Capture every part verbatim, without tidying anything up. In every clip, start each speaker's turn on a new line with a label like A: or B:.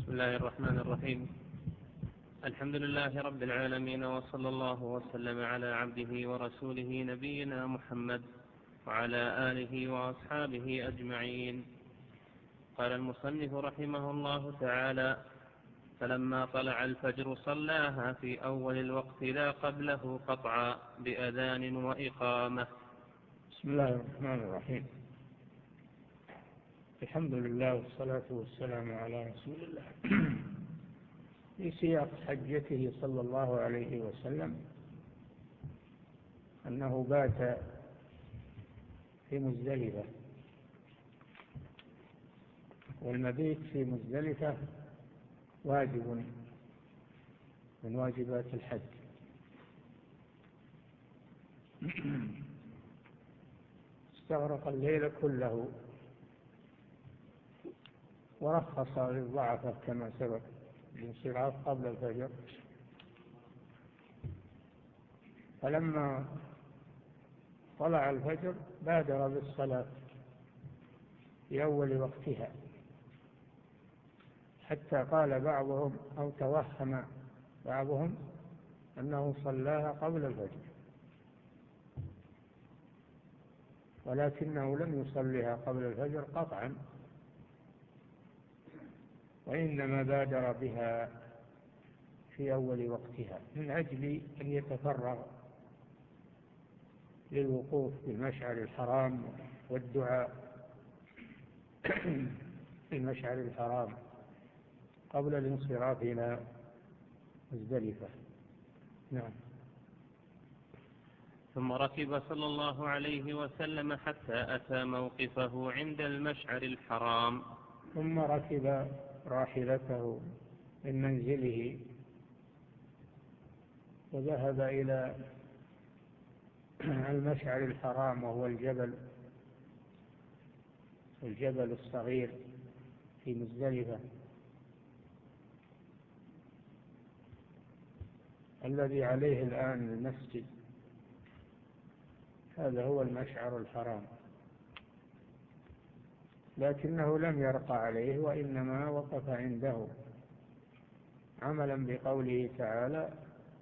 A: بسم الله الرحمن الرحيم. الحمد لله رب العالمين، وصلى الله وسلم على عبده ورسوله نبينا محمد وعلى آله وأصحابه أجمعين. قال المصنف رحمه الله تعالى: فلما طلع الفجر صلاها في أول الوقت لا قبله قطعا بأذان وإقامة.
B: بسم الله الرحمن الرحيم. الحمد لله والصلاة والسلام على رسول الله. في سياق حجته صلى الله عليه وسلم أنه بات في مزدلفة، والمبيت في مزدلفة واجب من واجبات الحج. استغرق الليل كله، ورخص للضعفة كما سبق الانصراف قبل الفجر. فلما طلع الفجر بادر بالصلاة في أول وقتها، حتى قال بعضهم أو توهم بعضهم أنه صلاها قبل الفجر، ولكنه لم يصليها قبل الفجر قطعا، وإنما بادر بها في أول وقتها من أجل أن يتفرغ للوقوف بالمشعر الحرام والدعاء في المشعر الحرام قبل الانصراف إلى مزدلفة. نعم.
A: ثم ركب صلى الله عليه وسلم حتى أتى موقفه عند المشعر الحرام.
B: ثم ركب راحلته من منزله وذهب إلى المشعر الحرام، وهو الجبل الجبل الصغير في مزدلفة الذي عليه الآن المسجد. هذا هو المشعر الحرام، لكنه لم يرقى عليه، وإنما وقف عنده عملا بقوله تعالى: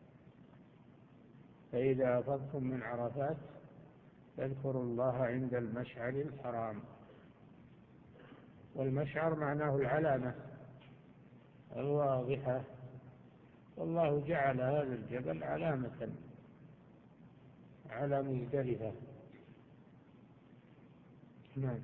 B: فإذا أفضتم من عرفات فاذكروا الله عند المشعر الحرام. والمشعر معناه العلامة الواضحة، والله جعل هذا الجبل علامة على مزدلفة. نعم.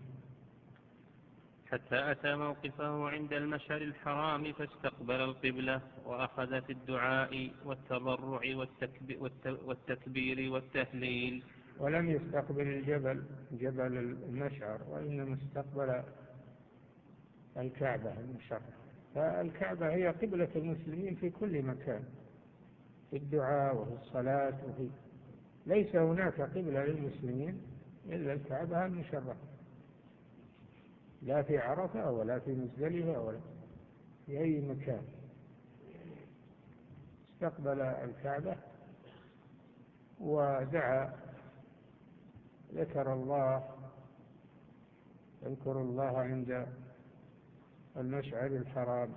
A: حتى أتى موقفه عند المشعر الحرام فاستقبل القبلة، وأخذ في الدعاء والتضرع والتكبير والتهليل.
B: ولم يستقبل الجبل جبل المشعر، وإنما استقبل الكعبة المشرفة. فالكعبة هي قبلة المسلمين في كل مكان، في الدعاء وفي الصلاة وفي ليس هناك قبلة للمسلمين إلا الكعبة المشرفة، لا في عرفة ولا في مزدلفة ولا في أي مكان. استقبل الكعبة ودعا، ذكر الله، اذكروا الله عند المشعر الحرام.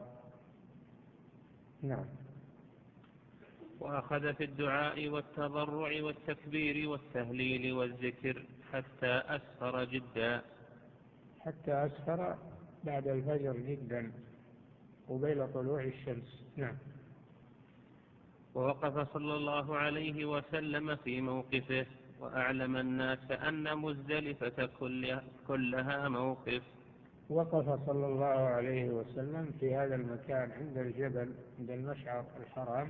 B: نعم.
A: وأخذ في الدعاء والتضرع والتكبير والتهليل والذكر حتى أسفر جدا.
B: حتى أسفر بعد الفجر جدا قبيل طلوع الشمس. نعم.
A: ووقف صلى الله عليه وسلم في موقفه، وأعلم الناس أن مزدلفة كلها موقف.
B: وقف صلى الله عليه وسلم في هذا المكان عند الجبل عند المشعر الحرام،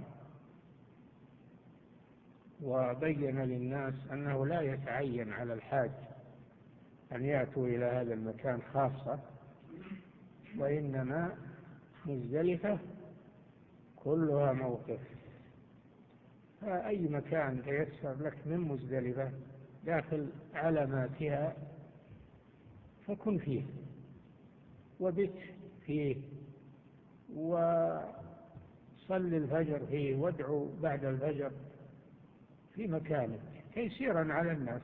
B: وبين للناس أنه لا يتعين على الحاج أن يأتوا إلى هذا المكان خاصة، وإنما مزدلفة كلها موقف. فأي مكان تيسر لك من مزدلفة داخل علاماتها فكن فيه وبت فيه وصل الفجر فيه وادعو بعد الفجر في مكانك تيسيرا على الناس،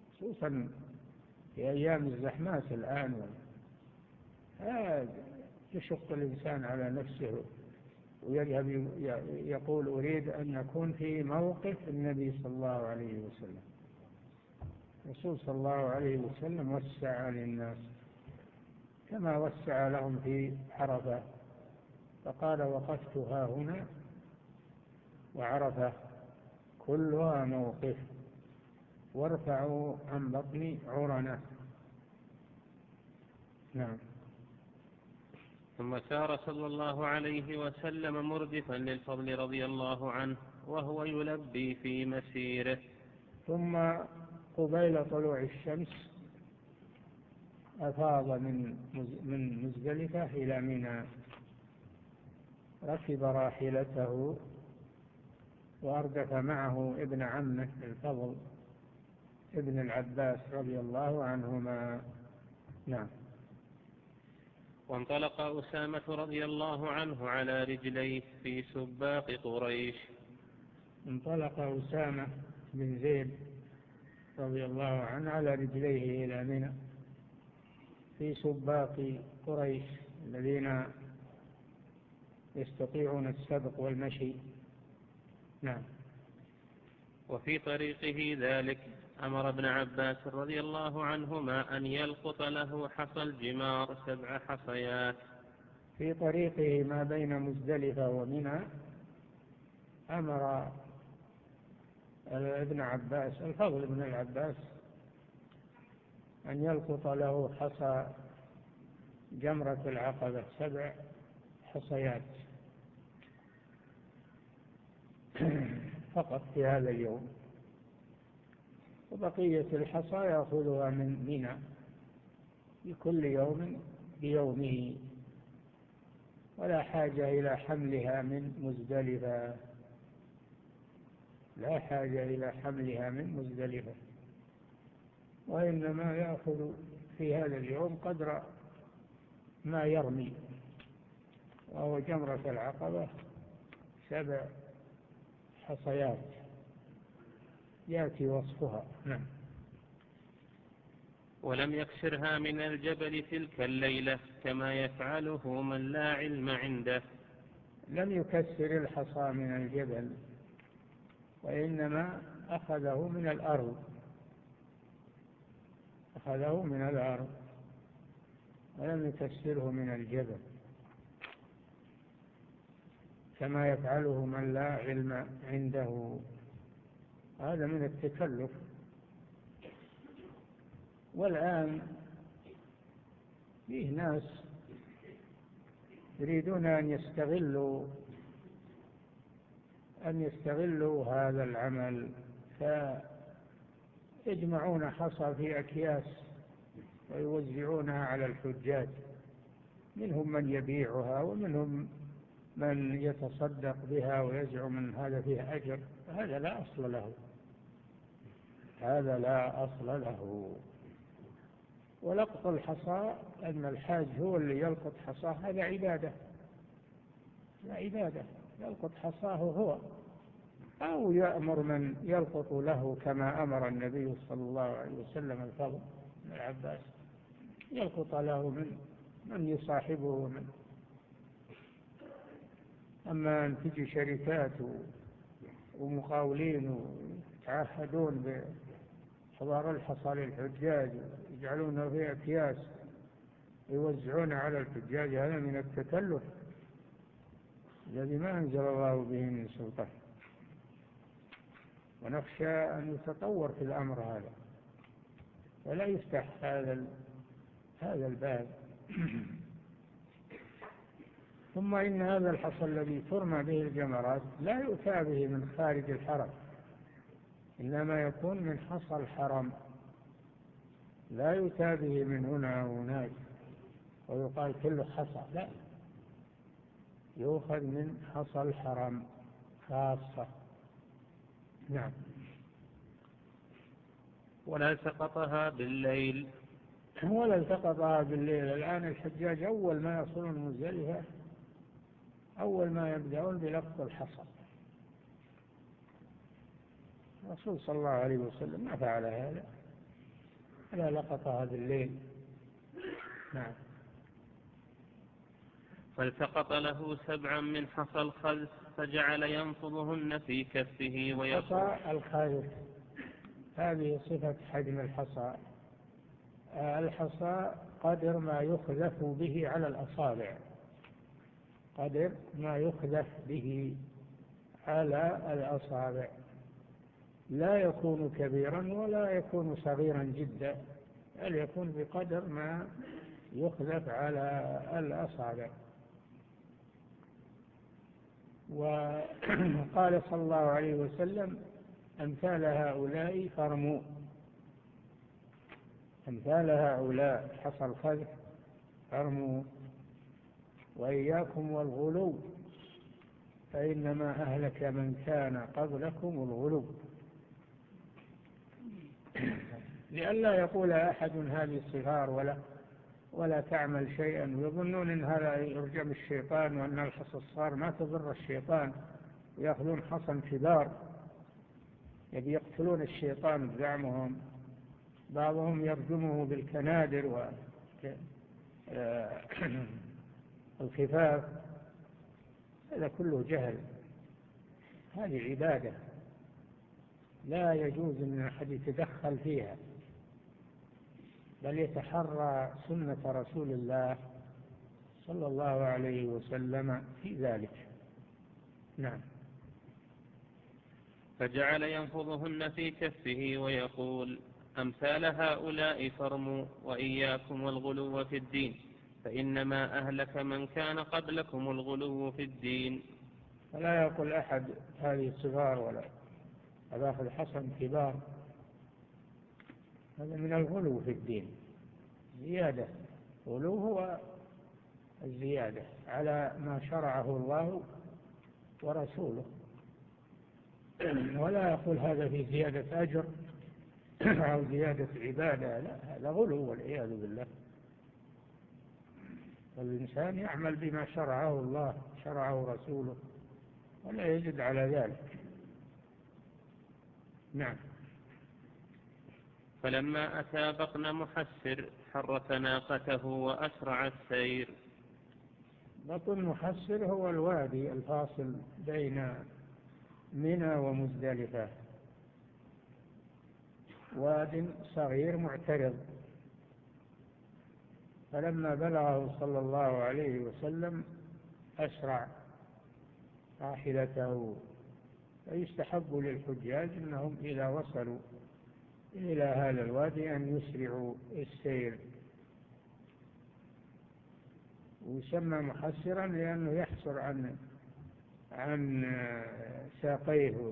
B: خصوصا في أيام الزحمات الآن. يشق الإنسان على نفسه ويذهب يقول أريد أن أكون في موقف النبي صلى الله عليه وسلم. الرسول صلى الله عليه وسلم وسع للناس كما وسع لهم في عرفة، فقال وقفت ها هنا، وعرفة كلها موقف، وارفعوا عن بطني عرنة. نعم.
A: ثم سار صلى الله عليه وسلم مردفا للفضل رضي الله عنه وهو يلبي في مسيره.
B: ثم قبيل طلوع الشمس أفاض من من مزدلفة إلى منى، ركب راحلته وأردف معه ابن عمه الفضل ابن العباس رضي الله عنهما. نعم.
A: وانطلق أسامة رضي الله عنه على رجليه في سباق قريش.
B: انطلق أسامة بن زيد رضي الله عنه على رجليه إلى منى في سباق قريش الذين يستطيعون السبق والمشي. نعم.
A: وفي طريقه ذلك أمر ابن عباس رضي الله عنهما أن يلقط له حصى الجمار سبع حصيات.
B: في طريقه ما بين مزدلفة ومنى أمر ابن عباس الفضل ابن العباس أن يلقط له حصى جمرة العقبة سبع حصيات فقط في هذا اليوم، وبقية الحصى يأخذها من منى بكل يوم بيومه، ولا حاجة إلى حملها من مزدلفة، لا حاجة إلى حملها من مزدلفة، وإنما يأخذ في هذا اليوم قدر ما يرمي، وهو جمرة العقبة سبع حصيات يأتي وصفها. نعم.
A: ولم يكسرها من الجبل تلك الليلة كما يفعله من لا علم عنده.
B: لم يكسر الحصى من الجبل، وإنما أخذه من الأرض أخذه من الأرض ولم يكسره من الجبل كما يفعله من لا علم عنده. هذا من التكلف. والآن فيه ناس يريدون أن يستغلوا أن يستغلوا هذا العمل، فيجمعون حصى في أكياس ويوزعونها على الحجاج، منهم من يبيعها ومنهم من يتصدق بها ويزعم من هذا فيه أجر. هذا لا أصل له هذا لا أصل له. ولقط الحصى أن الحاج هو اللي يلقط حصاه، هذا عبادة لا عبادة، يلقط حصاه هو، أو يأمر من يلقط له كما أمر النبي صلى الله عليه وسلم الفضل بن العباس يلقط له من من يصاحبه من. أما أن تجي شركات ومقاولين ويتعهدون بحضار الحصى للحجاج يجعلونه في أكياس يوزعون على الحجاج، هذا من التكلف الذي ما أنزل الله به من سلطان، ونخشى أن يتطور في الأمر هذا ولا يفتح هذا هذا الباب. ثم إن هذا الحصى الذي ترمى به الجمرات لا يؤتى به من خارج الحرم، إنما يكون من حصى الحرم، لا يؤتى به من هنا وهناك ويقال كله حصى، لا، يؤخذ من حصى الحرم خاصة. نعم.
A: ولا التقطها بالليل
B: ولا التقطها بالليل. الآن الحجاج أول ما يصلون مزدلفة أول ما يبدأون بلقط الحصى. الرسول صلى الله عليه وسلم ما فعل هذا، ولا لقطها بالليل. نعم.
A: فالتقط له سبعا من حصى الخذف فجعل ينفضهن في كفه ويقول.
B: حصى الخذف هذه صفة حجم الحصى. الحصى قدر ما يخذف به على الأصابع، قدر ما يخذف به على الأصابع، لا يكون كبيرا ولا يكون صغيرا جدا، بل يكون بقدر ما يخذف على الأصابع. وقال صلى الله عليه وسلم: أمثال هؤلاء فارموا، أمثال هؤلاء حصى الخذف فارموا، وإياكم والغلو فإنما أهلك من كان قبلكم الغلو. لئلا يقول أحد هذه الصغار ولا ولا تعمل شيئا، ويظنون أن هذا يرجم الشيطان، وأن الحصى الصغار ما تضر الشيطان، ويأخذون حصى كبار يبي يقتلون الشيطان بزعمهم. بعضهم يرجمه بالكنادر والخفاف، هذا كله جهل. هذه عبادة لا يجوز أن أحد يتدخل فيها، بل يتحرى سنة رسول الله صلى الله عليه وسلم في ذلك. نعم.
A: فجعل ينفضهن في كفه ويقول: أمثال هؤلاء فارموا، وإياكم والغلو في الدين، فإنما أهلك من كان قبلكم الغلو في الدين.
B: فلا يقول أحد هذه الصغار ولا أباخ الحسن كبار، هذا من الغلو في الدين، زيادة. غلو هو الزيادة على ما شرعه الله ورسوله، ولا يقول هذا في زيادة أجر أو زيادة عبادة، لا، هذا غلو والعياذ بالله. والإنسان يعمل بما شرعه الله شرعه رسوله ولا يزد على ذلك. نعم.
A: فلما أتى بطن محسر حرك ناقته وأسرع السير.
B: بطن محسر هو الوادي الفاصل بين منى ومزدلفة، واد صغير معترض. فلما بلغه صلى الله عليه وسلم أسرع راحلته. فيستحب للحجاج أنهم إذا وصلوا إلى هذا الوادي أن يسرعوا السير. ويسمى محسرا لأنه يحسر عن عن ساقيه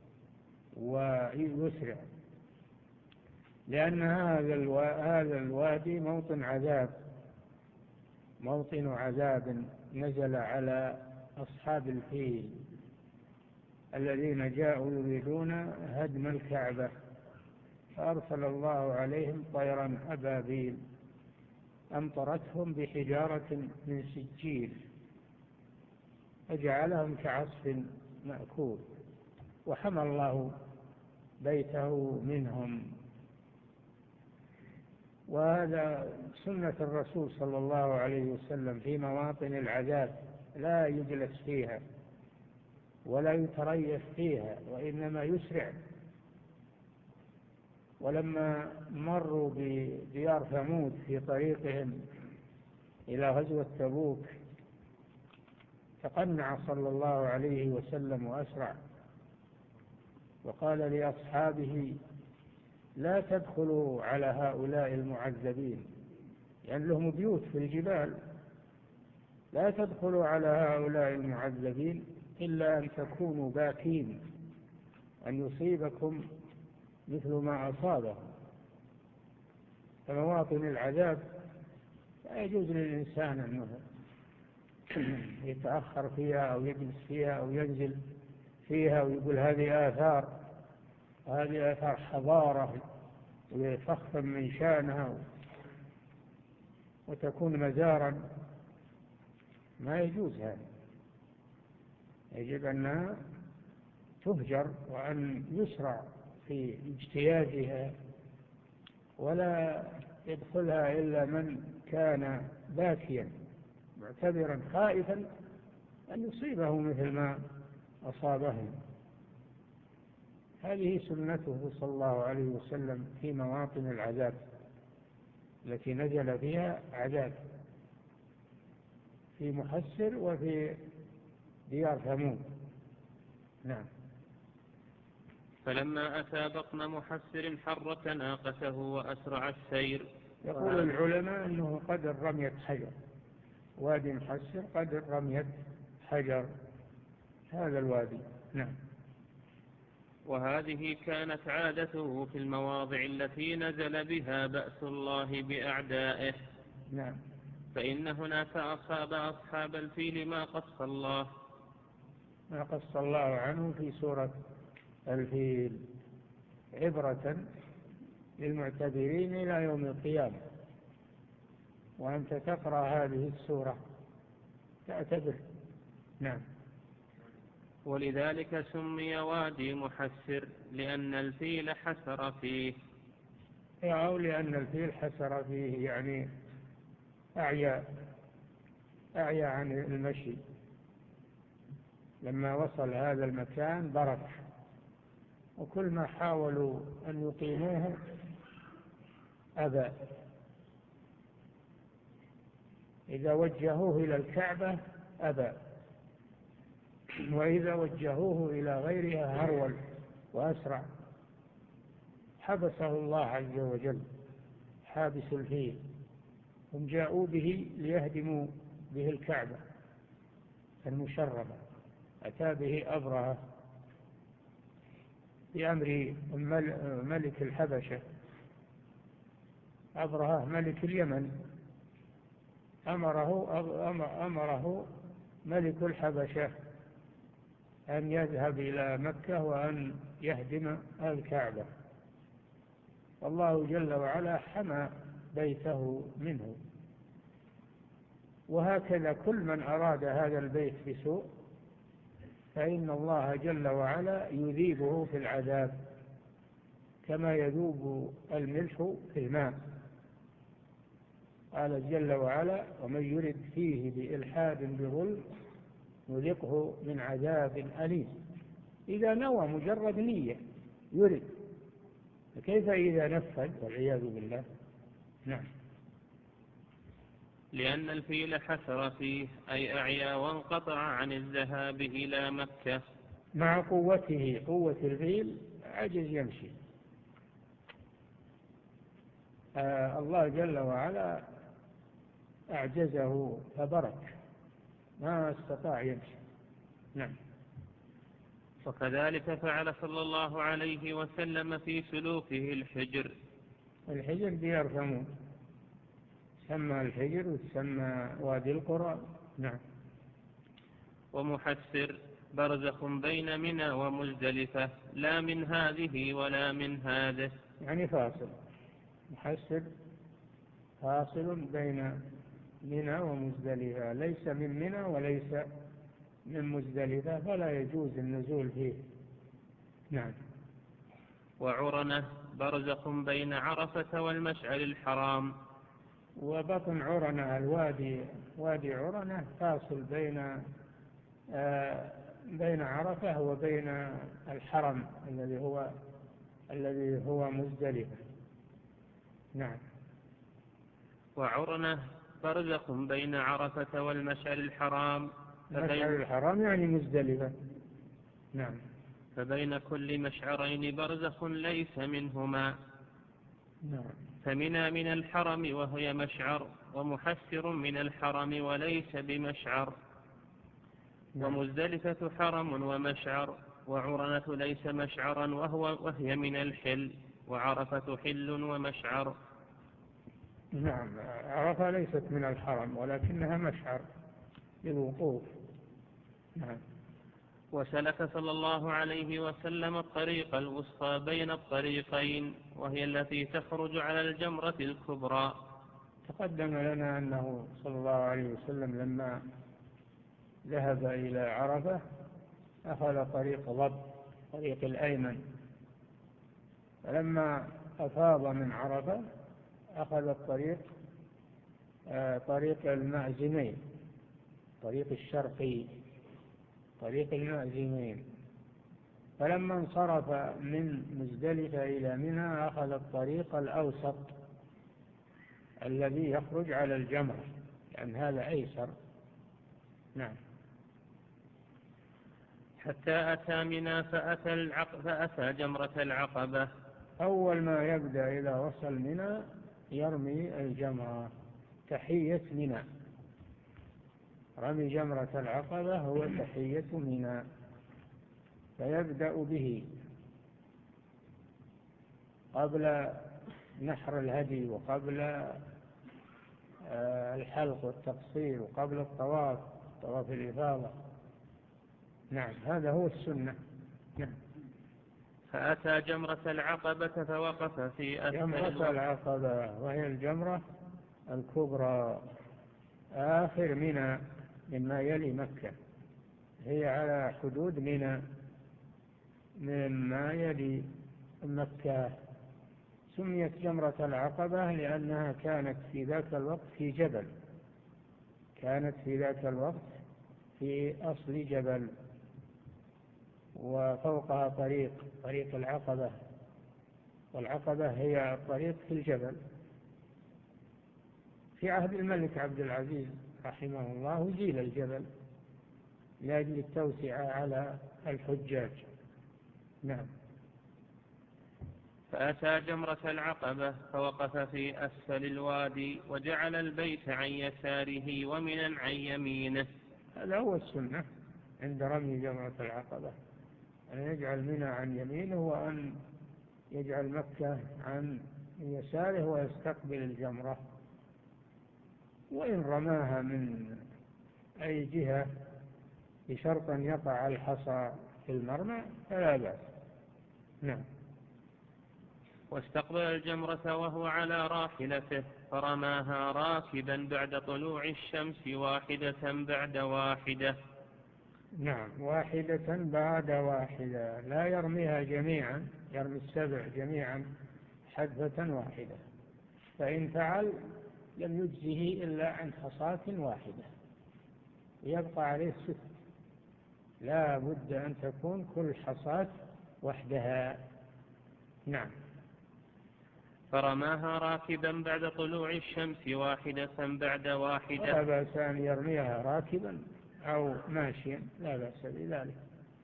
B: ويسرع، لأن هذا هذا الوادي موطن عذاب، موطن عذاب نزل على أصحاب الفيل الذين جاءوا يريدون هدم الكعبة، فأرسل الله عليهم طيرا أبابيل أمطرتهم بحجارة من سجيل فجعلهم كعصف مأكول، وحمى الله بيته منهم. وهذا سنة الرسول صلى الله عليه وسلم في مواطن العذاب، لا يجلس فيها ولا يتريث فيها، وإنما يسرع. ولما مروا بديار ثمود في طريقهم إلى غزوة تبوك تقنع صلى الله عليه وسلم وأسرع، وقال لأصحابه: لا تدخلوا على هؤلاء المعذبين، لأن لهم بيوت في الجبال، لا تدخلوا على هؤلاء المعذبين إلا أن تكونوا باكين، أن يصيبكم مثل ما أصابهم. فمواطن العذاب لا يجوز للإنسان أنه يتأخر فيها أو يجلس فيها أو ينزل فيها ويقول هذه آثار، هذه آثار حضارة، ويفخم من شانها وتكون مزارا. ما يجوز هذا، يجب أنها تهجر وأن يسرع في اجتيازها، ولا يدخلها إلا من كان باكيا معتبرا خائفا أن يصيبه مثل ما أصابهم. هذه سنته صلى الله عليه وسلم في مواطن العذاب التي نزل فيها عذاب، في محسر وفي ديار ثمود. نعم.
A: فلما أتى بطن محسر حرك ناقته وأسرع السير.
B: يقول العلماء أنه قدر رمية حجر، وادي محسر قدر رمية حجر هذا الوادي. نعم.
A: وهذه كانت عادته في المواضع التي نزل بها بأس الله بأعدائه.
B: نعم.
A: فإن هناك أصاب أصحاب الفيل ما قص الله
B: ما قص الله عنه في سورة الفيل عبرة للمعتبرين إلى يوم القيامة. وأنت تقرأ هذه السورة تعتبر. نعم.
A: ولذلك سمي وادي محسر لأن الفيل حسر فيه،
B: أو لأن الفيل حسر فيه، يعني أعيا أعيا عن المشي. لما وصل هذا المكان برك، وكل ما حاولوا أن يقيموه أبى. إذا وجهوه إلى الكعبة أبى، وإذا وجهوه إلى غيرها هرول وأسرع. حبسه الله عز وجل، حابس الفيل. هم جاءوا به ليهدموا به الكعبة المشرفة، أتى به أبرهة بأمر ملك الحبشة، أبرهة ملك اليمن، أمره, أمره ملك الحبشة أن يذهب إلى مكة وأن يهدم الكعبة. والله جل وعلا حمى بيته منه. وهكذا كل من أراد هذا البيت بسوء فإن الله جل وعلا يذيبه في العذاب كما يذوب الملح في الماء. قال جل وعلا: ومن يرد فيه بإلحاد بظلم نذقه من عذاب أليم. إذا نوى مجرد نية يرد، فكيف إذا نفذ والعياذ بالله. نعم.
A: لأن الفيل حسر فيه أي أعيا وانقطع عن الذهاب إلى مكة.
B: مع قوته، قوة الفيل عجز يمشي. آه الله جل وعلا أعجزه فبرك، ما استطاع يمشي. نعم.
A: وكذلك فعل صلى الله عليه وسلم في سلوكه الحجر.
B: الحجر ديار ثمود، سمى الحجر وسمى وادي القرى. نعم.
A: ومحسر برزخ بين منى ومزدلفة، لا من هذه ولا من هذه،
B: يعني فاصل. محسر فاصل بين منى ومزدلفة، ليس من منى وليس من مزدلفة، فلا يجوز النزول فيه. نعم.
A: وعرنة برزخ بين عرفة والمشعر الحرام.
B: وبطن عرنة الوادي، وادي عرنة فاصل بين آه بين عرفة وبين الحرم الذي هو الذي هو مزدلفة. نعم.
A: وعرنة برزخ بين عرفة والمشعر الحرام.
B: المشعر الحرام يعني مزدلفة. نعم.
A: فبين كل مشعرين برزخ ليس منهما.
B: نعم.
A: فمنى من الحرم وهي مشعر، ومحسر من الحرم وليس بمشعر.
B: نعم.
A: ومزدلفة حرم ومشعر، وعرنة ليس مشعرا وهو وهي من الحل، وعرفة حل ومشعر.
B: نعم. عرفة ليست من الحرم ولكنها مشعر للوقوف. نعم.
A: وسلك صلى الله عليه وسلم الطريق الوسطى بين الطريقين، وهي التي تخرج على الجمرة الكبرى.
B: تقدم لنا أنه صلى الله عليه وسلم لما ذهب إلى عرفة أخذ طريق ضب، طريق الأيمن، فلما أفاض من عرفة أخذ الطريق آه طريق المعزمين، الطريق الشرقي، طريق المعزمين. فلما انصرف من مزدلفة إلى منى أخذ الطريق الأوسط الذي يخرج على الجمرة، لأن هذا أيسر. نعم.
A: حتى أتى منى فأتى, العق... فأتى جمرة العقبة.
B: أول ما يبدأ إذا وصل منى يرمي الجمرة، تحية منى. رمي جمرة العقبة هو تحية منى، فيبدأ به قبل نحر الهدي وقبل الحلق والتقصير وقبل الطواف، طواف الإفاضة. نعم، هذا هو السنة. نعم.
A: فأتى جمرة العقبة فوقف في أسفل
B: جمرة العقبة وهي الجمرة الكبرى آخر منى مما يلي مكة، هي على حدود منى مما يلي مكة. سميت جمرة العقبة لأنها كانت في ذاك الوقت في جبل، كانت في ذاك الوقت في أصل جبل، وفوقها طريق طريق العقبة، والعقبة هي الطريق في الجبل. في عهد الملك عبد العزيز رحمه الله زيل الجبل لأجل التوسعة على الحجاج. نعم.
A: فأتى جمرة العقبة فوقف في أسفل الوادي وجعل البيت عن يساره ومنا عن يمينه.
B: هذا هو السنة عند رمي جمرة العقبة، أن يجعل منى عن يمينه وأن يجعل مكة عن يساره ويستقبل الجمرة. وإن رماها من أي جهة بشرط أن يقع الحصى في المرمى فلا بأس. نعم.
A: واستقبل الجمرة وهو على راحلته فرماها راكبا بعد طلوع الشمس واحدة بعد واحدة.
B: نعم، واحدة بعد واحدة، لا يرميها جميعا، يرمي السبع جميعا حدثة واحدة، فإن فعل لم يجزه إلا عن حصاة واحدة، يبقى عليه ست. لا بد أن تكون كل حصاة وحدها. نعم.
A: فرماها راكبا بعد طلوع الشمس واحدة بعد واحدة.
B: لا بأس أن يرميها راكبا أو ماشيا، لا بأس بذلك.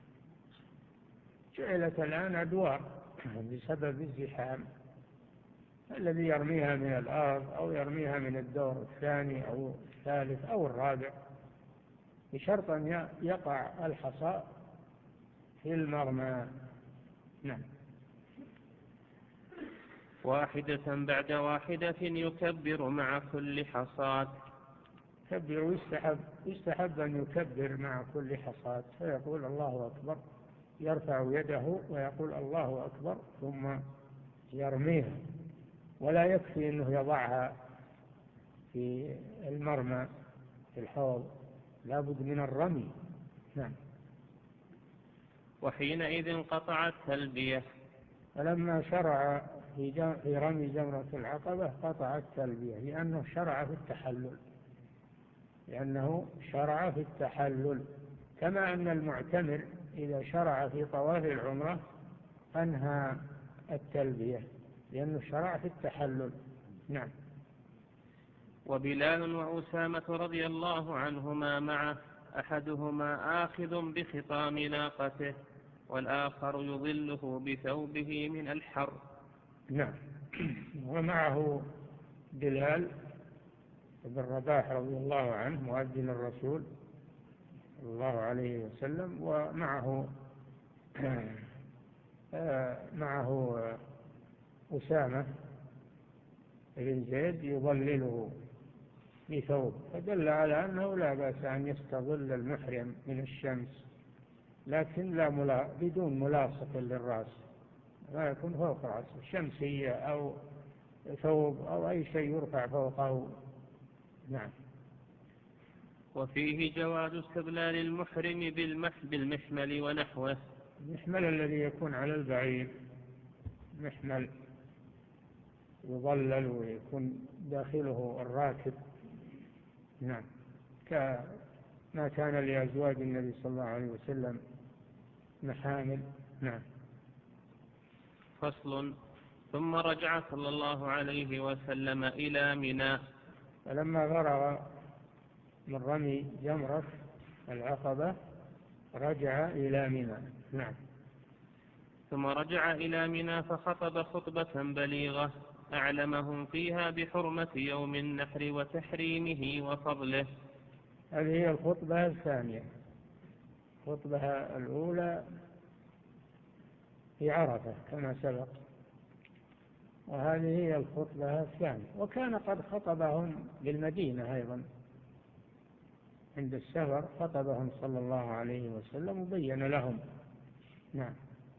B: جعلت الآن أدوار بسبب الزحام، الذي يرميها من الأرض أو يرميها من الدور الثاني أو الثالث أو الرابع، بشرط أن يقع الحصى في المرمى. نعم.
A: واحدة بعد واحدة يكبر مع كل حصاة.
B: يكبر ويستحب يستحب أن يكبر مع كل حصاة، فيقول الله أكبر، يرفع يده ويقول الله أكبر ثم يرميها، ولا يكفي أنه يضعها في المرمى في الحوض، لا بد من الرمي. نعم.
A: وحينئذ قطع التلبية.
B: فلما شرع في, في رمي جمرة العقبة قطع التلبية، لأنه شرع في التحلل لأنه شرع في التحلل كما أن المعتمر إذا شرع في طواف العمرة أنهى التلبية لأنه شرع في التحلل. نعم.
A: وبلال وأسامة رضي الله عنهما معه، أحدهما آخذ بخطام ناقته والآخر يظله بثوبه من الحر.
B: نعم. ومعه بلال بن رباح رضي الله عنه مؤذن الرسول صلى الله عليه وسلم، ومعه معه أسامة بن زيد يظلله بثوب، فدل على أنه لا بأس أن يستظل المحرم من الشمس، لكن لا ملا بدون ملاصق للرأس، لا يكون فوق رأسه شمسية أو ثوب أو أي شيء يرفع فوقه. نعم.
A: وفيه جواز استظلال المحرم بالمحمل ونحوه.
B: المحمل الذي يكون على البعير، محمل يظلل ويكون داخله الراكب. نعم. ما كان لأزواج النبي صلى الله عليه وسلم محامل. نعم.
A: فصل. ثم رجع صلى الله عليه وسلم إلى منى.
B: فلما فرغ من رمي جمرة العقبة رجع إلى منى. نعم.
A: ثم رجع إلى منى فخطب خطبة بليغة أعلمهم فيها بحرمة يوم النحر وتحريمه وفضله.
B: هذه هي الخطبة الثانية. الخطبة الأولى في عرفة كما سبق، وهذه هي الخطبة الثانية. وكان قد خطبهم بالمدينة أيضا عند السفر، خطبهم صلى الله عليه وسلم وبين لهم. نعم.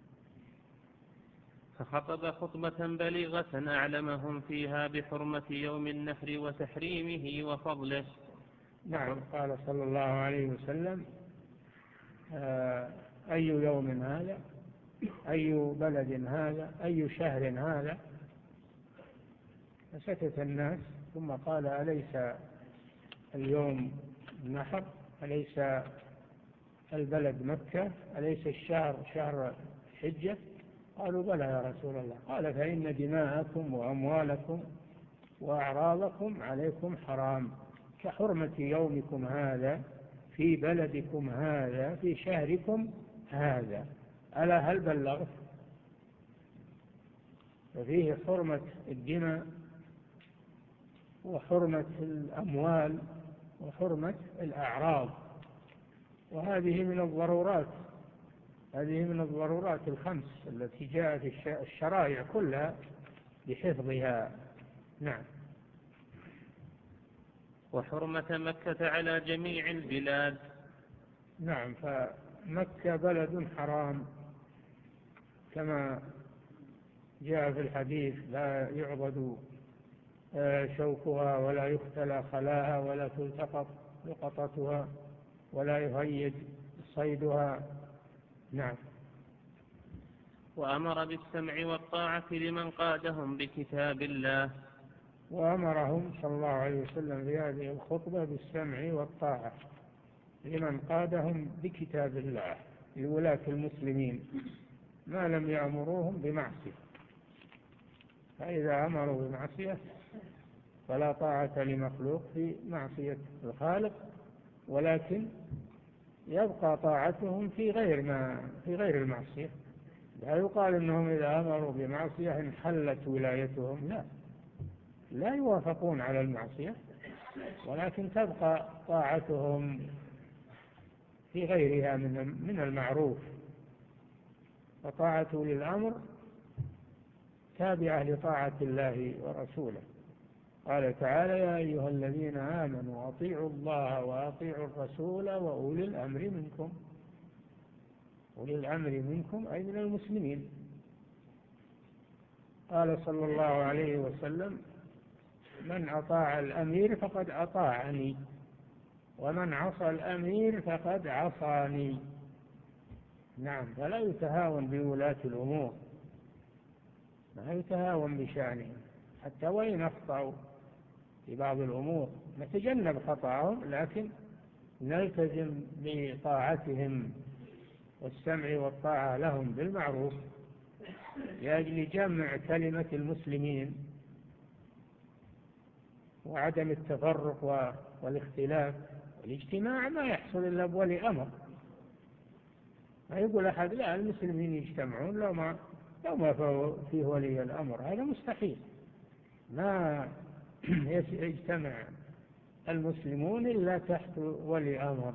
A: فخطب خطبة بليغة أعلمهم فيها بحرمة يوم النحر وتحريمه وفضله.
B: نعم. قال صلى الله عليه وسلم: آه أي يوم هذا، أي بلد هذا، أي شهر هذا؟ فسكت الناس، ثم قال: أليس اليوم النحر؟ أليس البلد مكة؟ أليس الشهر شهر حجة؟ قالوا: بلى يا رسول الله. قال: فإن دماءكم وأموالكم وأعراضكم عليكم حرام كحرمة يومكم هذا في بلدكم هذا في شهركم هذا. ألا هل بلغت؟ ففيه حرمة الدماء وحرمة الأموال وحرمة الأعراض، وهذه من الضرورات هذه من الضرورات الخمس التي جاءت الشرائع كلها بحفظها. نعم.
A: وحرمة مكة على جميع البلاد.
B: نعم. فمكة بلد حرام كما جاء في الحديث: لا يعبد شوكها ولا يختلى خلاها ولا تلتقط لقطتها ولا يهيج صيدها. نعم.
A: وأمر بالسمع والطاعة لمن قادهم بكتاب الله.
B: وأمرهم صلى الله عليه وسلم في هذه الخطبة بالسمع والطاعة لمن قادهم بكتاب الله، لولاة المسلمين، ما لم يأمروهم بمعصية. فإذا أمروا بمعصية فلا طاعة لمخلوق في معصية الخالق، ولكن يبقى طاعتهم في غير ما في غير المعصية. لا يقال أنهم إذا أمروا بمعصية انحلت ولايتهم، لا لا يوافقون على المعصية، ولكن تبقى طاعتهم في غيرها من من المعروف. فطاعة للأمر تابعة لطاعة الله ورسوله. قال تعالى: يا أيها الذين آمنوا أطيعوا الله وأطيعوا الرسول وأولي الأمر منكم. أولي الأمر منكم أي من المسلمين. قال صلى الله عليه وسلم: من أطاع الأمير فقد أطاعني، ومن عصى الأمير فقد عصاني. نعم. فلا يتهاون بولاة الأمور، لا يتهاون بشأنهم، حتى وإن أخطأوا في بعض الأمور نتجنب خطأهم، لكن نلتزم بطاعتهم والسمع والطاعة لهم بالمعروف لأجل جمع كلمة المسلمين وعدم التفرق والاختلاف. والاجتماع ما يحصل إلا بولي أمر. ما يقول أحد: لا المسلمين يجتمعون لو ما لو ما فيه ولي الأمر، هذا مستحيل. ما يجتمع المسلمون إلا تحت ولي أمر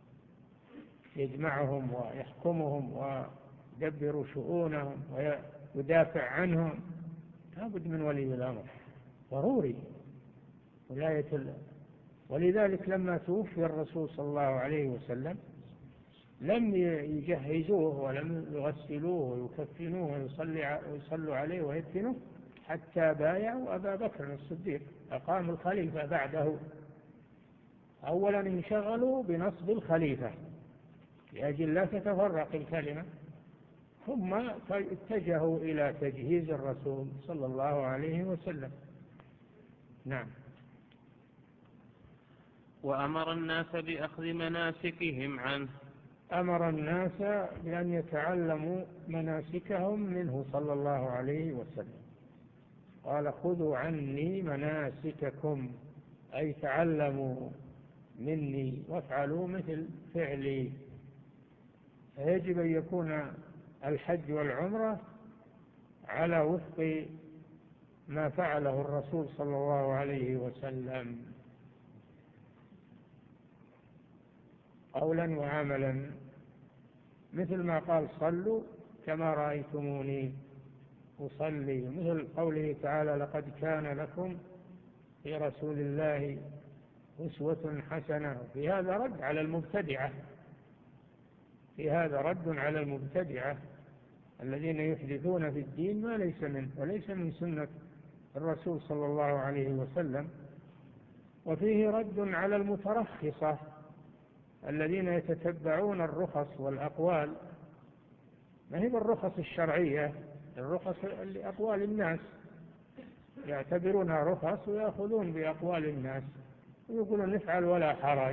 B: يجمعهم ويحكمهم ويدبر شؤونهم ويدافع عنهم. لابد من ولي الأمر، ضروري ولاية الله. ولذلك لما توفي الرسول صلى الله عليه وسلم لم يجهزوه ولم يغسلوه ويكفنوه ويصلوا عليه ويدفنوه حتى بايعوا أبا بكر الصديق أقام الخليفة بعده. أولا انشغلوا بنصب الخليفة لأجل لا تتفرق الكلمة، ثم اتجهوا إلى تجهيز الرسول صلى الله عليه وسلم. نعم.
A: وأمر الناس بأخذ مناسكهم عنه.
B: أمر الناس بأن يتعلموا مناسكهم منه صلى الله عليه وسلم. قال خذوا عني مناسككم، أي تعلموا مني وافعلوا مثل فعلي. فيجب أن يكون الحج والعمرة على وفق ما فعله الرسول صلى الله عليه وسلم قولا وعملا، مثل ما قال صلوا كما رأيتموني أصلي، مثل قوله تعالى لقد كان لكم في رسول الله أسوة حسنة. في هذا رد على المبتدعة في هذا رد على المبتدعة الذين يحدثون في الدين ما ليس منه وليس من سنة الرسول صلى الله عليه وسلم. وفيه رد على المترخصة الذين يتتبعون الرخص والأقوال، ما هي بالرخص الشرعية، الرخص لأقوال الناس، يعتبرونها رخص ويأخذون بأقوال الناس ويقولون نفعل ولا حرج،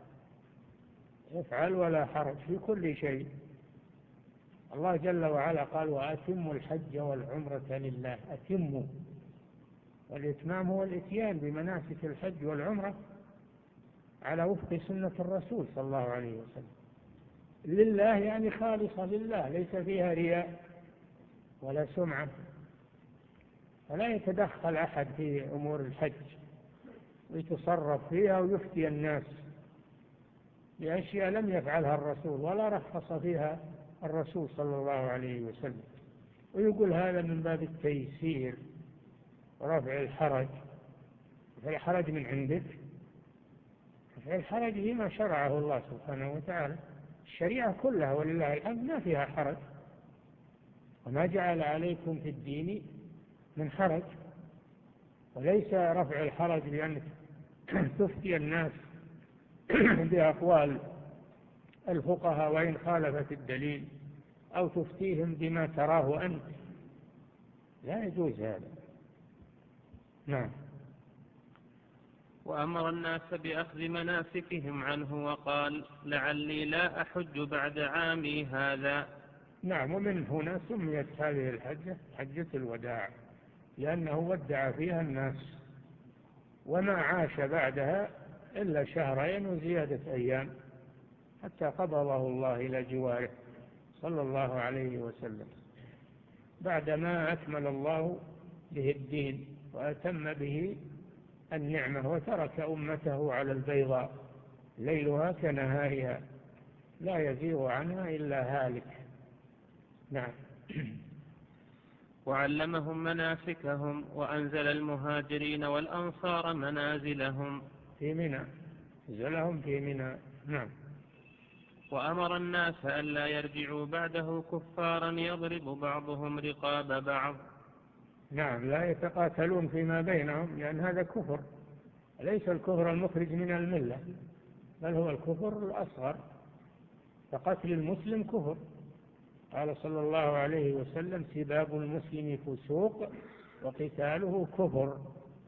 B: افعل ولا حرج في كل شيء. الله جل وعلا قال وأتموا الحج والعمرة لله. أتموا، والإتمام هو الإتيان بمناسك الحج والعمرة على وفق سنة الرسول صلى الله عليه وسلم لله، يعني خالصة لله، ليس فيها رياء ولا سمعة. فلا يتدخل أحد في أمور الحج ويتصرف فيها ويفتي الناس بأشياء لم يفعلها الرسول ولا رخص فيها الرسول صلى الله عليه وسلم، ويقول هذا من باب التيسير ورفع الحرج. رفع الحرج من عندك، رفع الحرج فيما شرعه الله سبحانه وتعالى. الشريعة كلها ولله الحمد ما فيها حرج، وما جعل عليكم في الدين من حرج. وليس رفع الحرج بأن تفتي الناس بأقوال الفقهاء وإن خالفت الدليل، أو تفتيهم بما تراه أنت، لا يجوز هذا. نعم.
A: وأمر الناس بأخذ مناسكهم عنه وقال لعلي لا أحج بعد عامي هذا.
B: نعم. ومن هنا سميت هذه الحجة حجة الوداع، لأنه ودع فيها الناس وما عاش بعدها إلا شهرين وزيادة أيام حتى قبضه الله إلى جواره صلى الله عليه وسلم، بعدما أكمل الله به الدين وأتم به النعمة وترك أمته على البيضاء ليلها كنهارها لا يزيغ عنها إلا هالك. نعم.
A: وعلمهم مناسكهم وأنزل المهاجرين والأنصار منازلهم
B: في منى، نزلهم في منى. نعم.
A: وأمر الناس ألا يرجعوا بعده كفارا يضرب بعضهم رقاب بعض.
B: نعم، لا يتقاتلون فيما بينهم، لأن هذا كفر، ليس الكفر المخرج من الملة، بل هو الكفر الأصغر. فقتل المسلم كفر. قال صلى الله عليه وسلم سباب المسلم فسوق وقتاله كفر.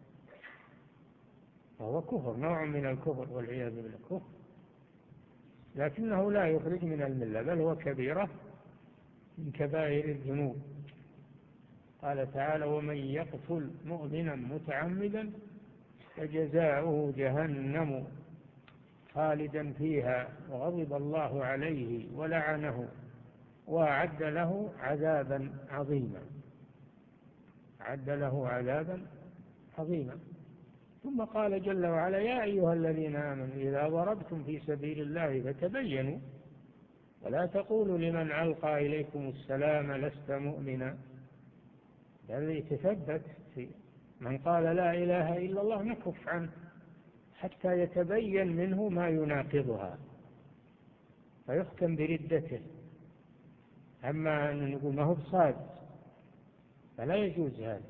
B: فهو كفر، نوع من الكفر والعياذ بالله، كفر، لكنه لا يخرج من الملة، بل هو كبيرة من كبائر الذنوب. قال تعالى ومن يقتل مؤمنا متعمدا فجزاؤه جهنم خالدا فيها وغضب الله عليه ولعنه وأعد له عذابا عظيما. أعد له عذابا عظيما. ثم قال جل وعلا يا أيها الذين آمنوا إذا ضربتم في سبيل الله فتبينوا ولا تقولوا لمن ألقى إليكم السلام لست مؤمنا، بل يتثبت في من قال لا إله إلا الله نكف عنه حتى يتبين منه ما يناقضها فيختم بردته. أما أن نقول ما هو بصاد فلا يجوز هذا.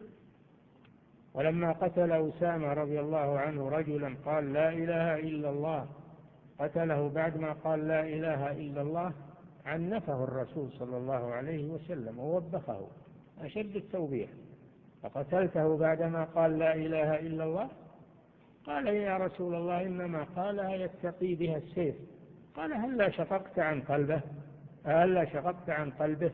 B: ولما قتل أسامة رضي الله عنه رجلا قال لا إله إلا الله، قتله بعدما قال لا إله إلا الله، عنفه الرسول صلى الله عليه وسلم ووبخه أشد التوبيخ. فقتلته بعدما قال لا إله إلا الله؟ قال يا رسول الله إنما قالها يتقي بها السيف. قال هلا شققت عن قلبه هلا شققت عن قلبه.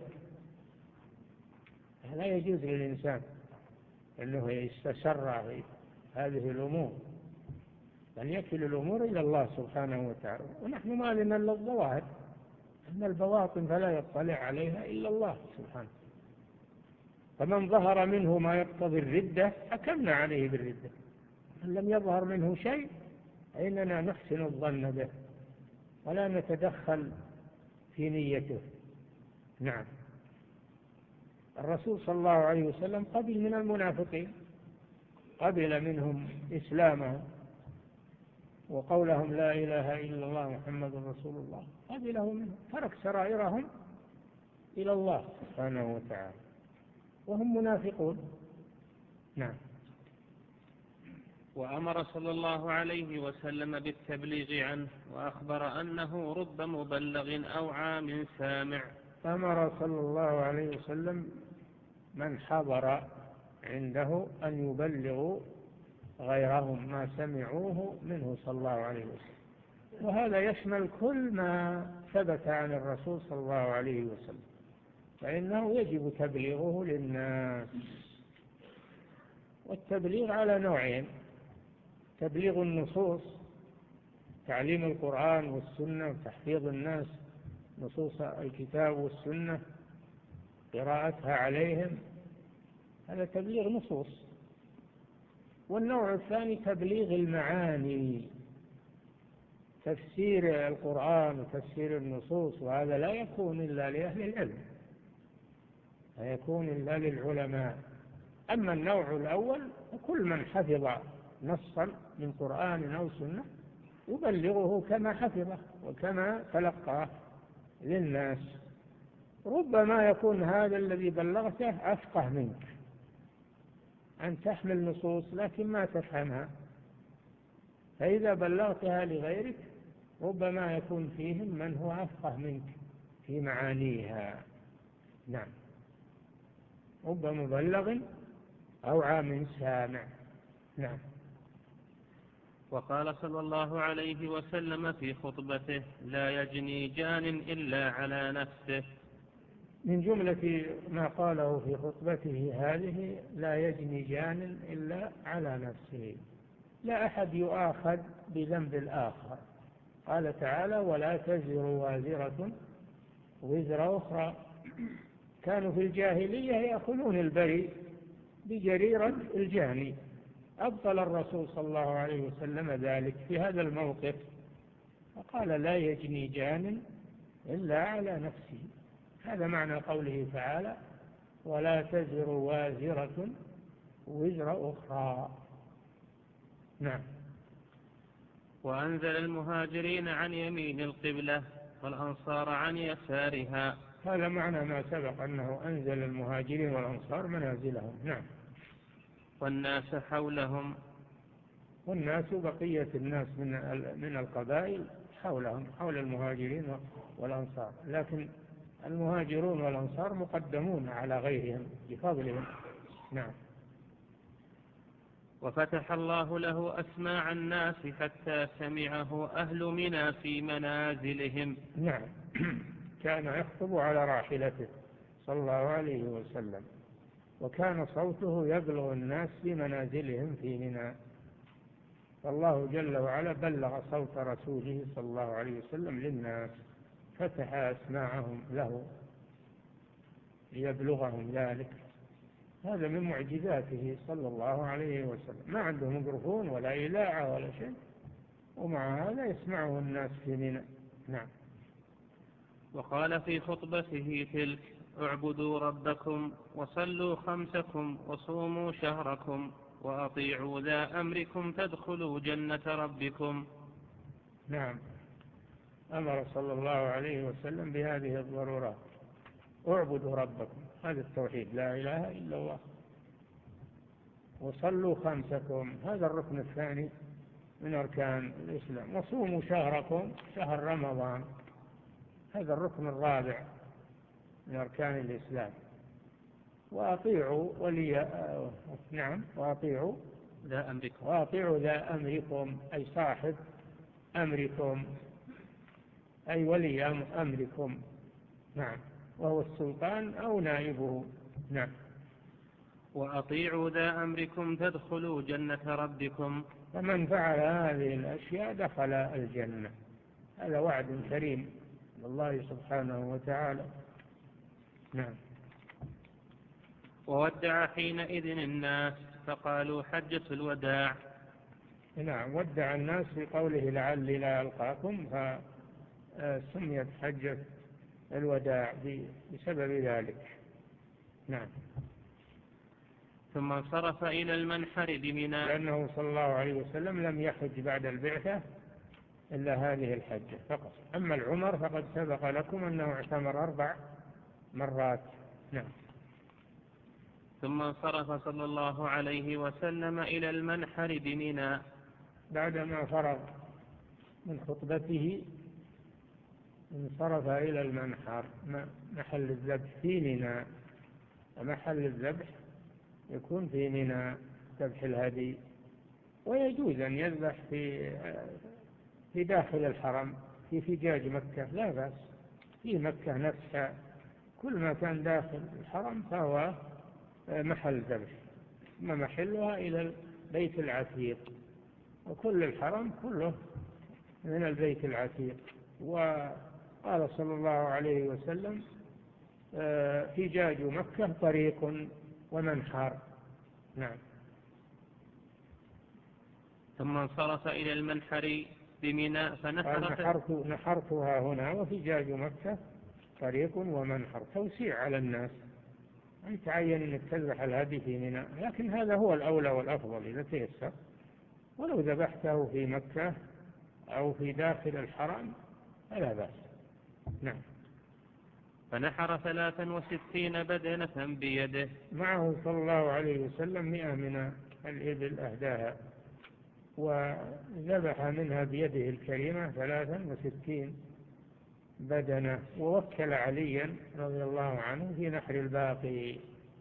B: لا يجوز للإنسان أنه يستسرع في هذه الأمور، بل يكل الأمور إلى الله سبحانه وتعالى. ونحن ما لنا إلا الظواهر، أما البواطن فلا يطلع عليها إلا الله سبحانه. فمن ظهر منه ما يقتضي الردة حكمنا عليه بالردة، من لم يظهر منه شيء فإننا نحسن الظن به ولا نتدخل في نيته. نعم. الرسول صلى الله عليه وسلم قبل من المنافقين، قبل منهم إسلامهم وقولهم لا إله إلا الله محمد رسول الله، قبله منهم، ترك سرائرهم إلى الله سبحانه وتعالى وهم منافقون. نعم.
A: وأمر صلى الله عليه وسلم بالتبليغ عنه، وأخبر أنه رب مبلغ أو عام سامع.
B: أمر صلى الله عليه وسلم من حضر عنده أن يبلغوا غيرهم ما سمعوه منه صلى الله عليه وسلم، وهذا يشمل كل ما ثبت عن الرسول صلى الله عليه وسلم، فإنه يجب تبليغه للناس. والتبليغ على نوعين: تبليغ النصوص، تعليم القرآن والسنة وتحفيظ الناس نصوص الكتاب والسنة، قراءتها عليهم، هذا تبليغ نصوص. والنوع الثاني تبليغ المعاني، تفسير القرآن وتفسير النصوص، وهذا لا يكون إلا لأهل العلم، لا يكون إلا للعلماء. أما النوع الأول فكل من حفظ نصا من قرآن أو سنة يبلغه كما حفظه وكما تلقاه للناس. ربما يكون هذا الذي بلغته أفقه منك، أن تحمل نصوص لكن ما تفهمها، فإذا بلغتها لغيرك ربما يكون فيهم من هو أفقه منك في معانيها. نعم. رب مبلغ أو عام سامع. نعم.
A: وقال صلى الله عليه وسلم في خطبته: لا يجني جان إلا على نفسه.
B: من جملة ما قاله في خطبته هذه: لا يجني جان إلا على نفسه، لا أحد يؤاخذ بذنب الآخر. قال تعالى: ولا تزر وازرة وزر أخرى. كانوا في الجاهلية يأخذون البريء بجريرة الجاني، أبطل الرسول صلى الله عليه وسلم ذلك في هذا الموقف، فقال: لا يجني جان إلا على نفسه. هذا معنى قوله تعالى: ولا تزر وازرة وزر أخرى. نعم.
A: وأنزل المهاجرين عن يمين القبلة والأنصار عن يسارها.
B: هذا معنى ما سبق أنه أنزل المهاجرين والأنصار منازلهم. نعم.
A: والناس حولهم.
B: والناس بقية الناس من من القبائل حولهم، حول المهاجرين والأنصار، لكن المهاجرون والأنصار مقدمون على غيرهم بفضلهم. نعم.
A: وفتح الله له أسماع الناس حتى سمعه أهل منى في منازلهم.
B: نعم. كان يخطب على راحلته صلى الله عليه وسلم، وكان صوته يبلغ الناس في منازلهم في منى، فالله جل وعلا بلغ صوت رسوله صلى الله عليه وسلم للناس، فتح أسماعهم له ليبلغهم ذلك. هذا من معجزاته صلى الله عليه وسلم، ما عنده ميكروفون ولا إذاعة ولا شيء، ومع هذا يسمعه الناس في منى. نعم.
A: وقال في خطبته تلك: اعبدوا ربكم وصلوا خمسكم وصوموا شهركم وأطيعوا ذا أمركم تدخلوا جنة ربكم.
B: نعم. أمر صلى الله عليه وسلم بهذه الضرورات: اعبدوا ربكم، هذا التوحيد، لا إله إلا الله. وصلوا خمسكم، هذا الركن الثاني من أركان الإسلام. وصوموا شهركم، شهر رمضان، هذا الركن الرابع من أركان الإسلام. وأطيعوا ولي نعم وأطيعوا
A: ذا أمركم.
B: وأطيعوا ذا أمركم أي صاحب أمركم، أي ولي أمركم. نعم، وهو السلطان أو نائبه. نعم.
A: وأطيعوا ذا أمركم تدخلوا جنة ربكم.
B: فمن فعل هذه الأشياء دخل الجنة. هذا وعد كريم من الله سبحانه وتعالى. نعم.
A: وودع حينئذ الناس فقالوا حجة الوداع.
B: نعم، ودع الناس بقوله لعلي لا ألقاكم، فسميت حجة الوداع بسبب ذلك. نعم.
A: ثم انصرف إلى المنحر بمنى،
B: لأنه صلى الله عليه وسلم لم يحج بعد البعثة إلا هذه الحجة فقط. أما العمر فقد سبق لكم أنه اعتمر أربع مرات. نعم.
A: ثم انصرف صلى الله عليه وسلم إلى المنحر بمنى،
B: بعدما فرغ من خطبته انصرف إلى المنحر محل الذبح في منى. محل الذبح يكون في منى ذبح الهدي، ويجوز أن يذبح في في داخل الحرم في فجاج مكة لا بأس، في مكة نفسها كل ما كان داخل الحرم فهو محل ذبح، ثم محلها إلى البيت العتيق، وكل الحرم كله من البيت العتيق. وقال صلى الله عليه وسلم فجاج مكة طريق ومنحر. نعم.
A: ثم انصرف إلى المنحر بمنى فنحر
B: نحرت نحرتها هنا، وفجاج مكة طريق ومنحر، توسيع على الناس، أن تعين أن تذبح الهدي في منى، لكن هذا هو الأولى والأفضل إذا تيسر. ولو ذبحته في مكة أو في داخل الحرم فلا بأس. نعم.
A: فنحر ثلاثا وستين بدنة بيده،
B: معه صلى الله عليه وسلم مئة من الإبل أهداها، وذبح منها بيده الكريمة ثلاثا وستين بدنة، ووكل عليا رضي الله عنه في نحر الباقي.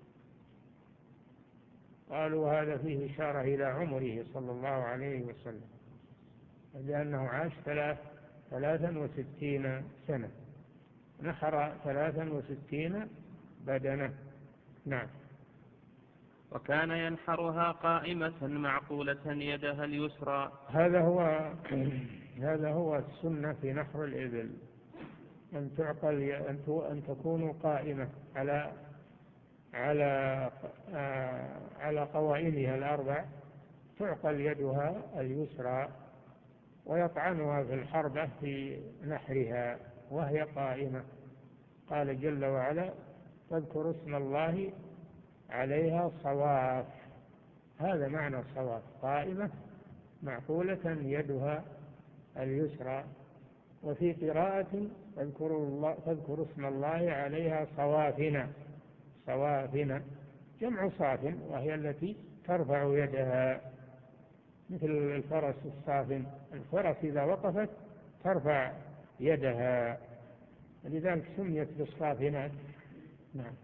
B: قالوا هذا فيه إشارة إلى عمره صلى الله عليه وسلم، لأنه عاش ثلاث ثلاثا وستين سنة، نحر ثلاثا وستين بدنة. نعم.
A: وكان ينحرها قائمة معقولة يدها اليسرى.
B: هذا هو هذا هو السنة في نحر الإبل، أن تعقل أن تكون قائمة على على على قوائمها الأربع، تعقل يدها اليسرى، ويطعنها في الحربة في نحرها وهي قائمة. قال جل وعلا فاذكروا اسم الله عليها صواف. هذا معنى صواف، قائمة معقولة يدها اليسرى. وفي قراءة فاذكروا, الله فاذكروا اسم الله عليها صوافنا. صوافنا جمع صاف، وهي التي ترفع يدها مثل الفرس الصافن، الفرس إذا وقفت ترفع يدها، لذلك سميت بالصافنات. نعم.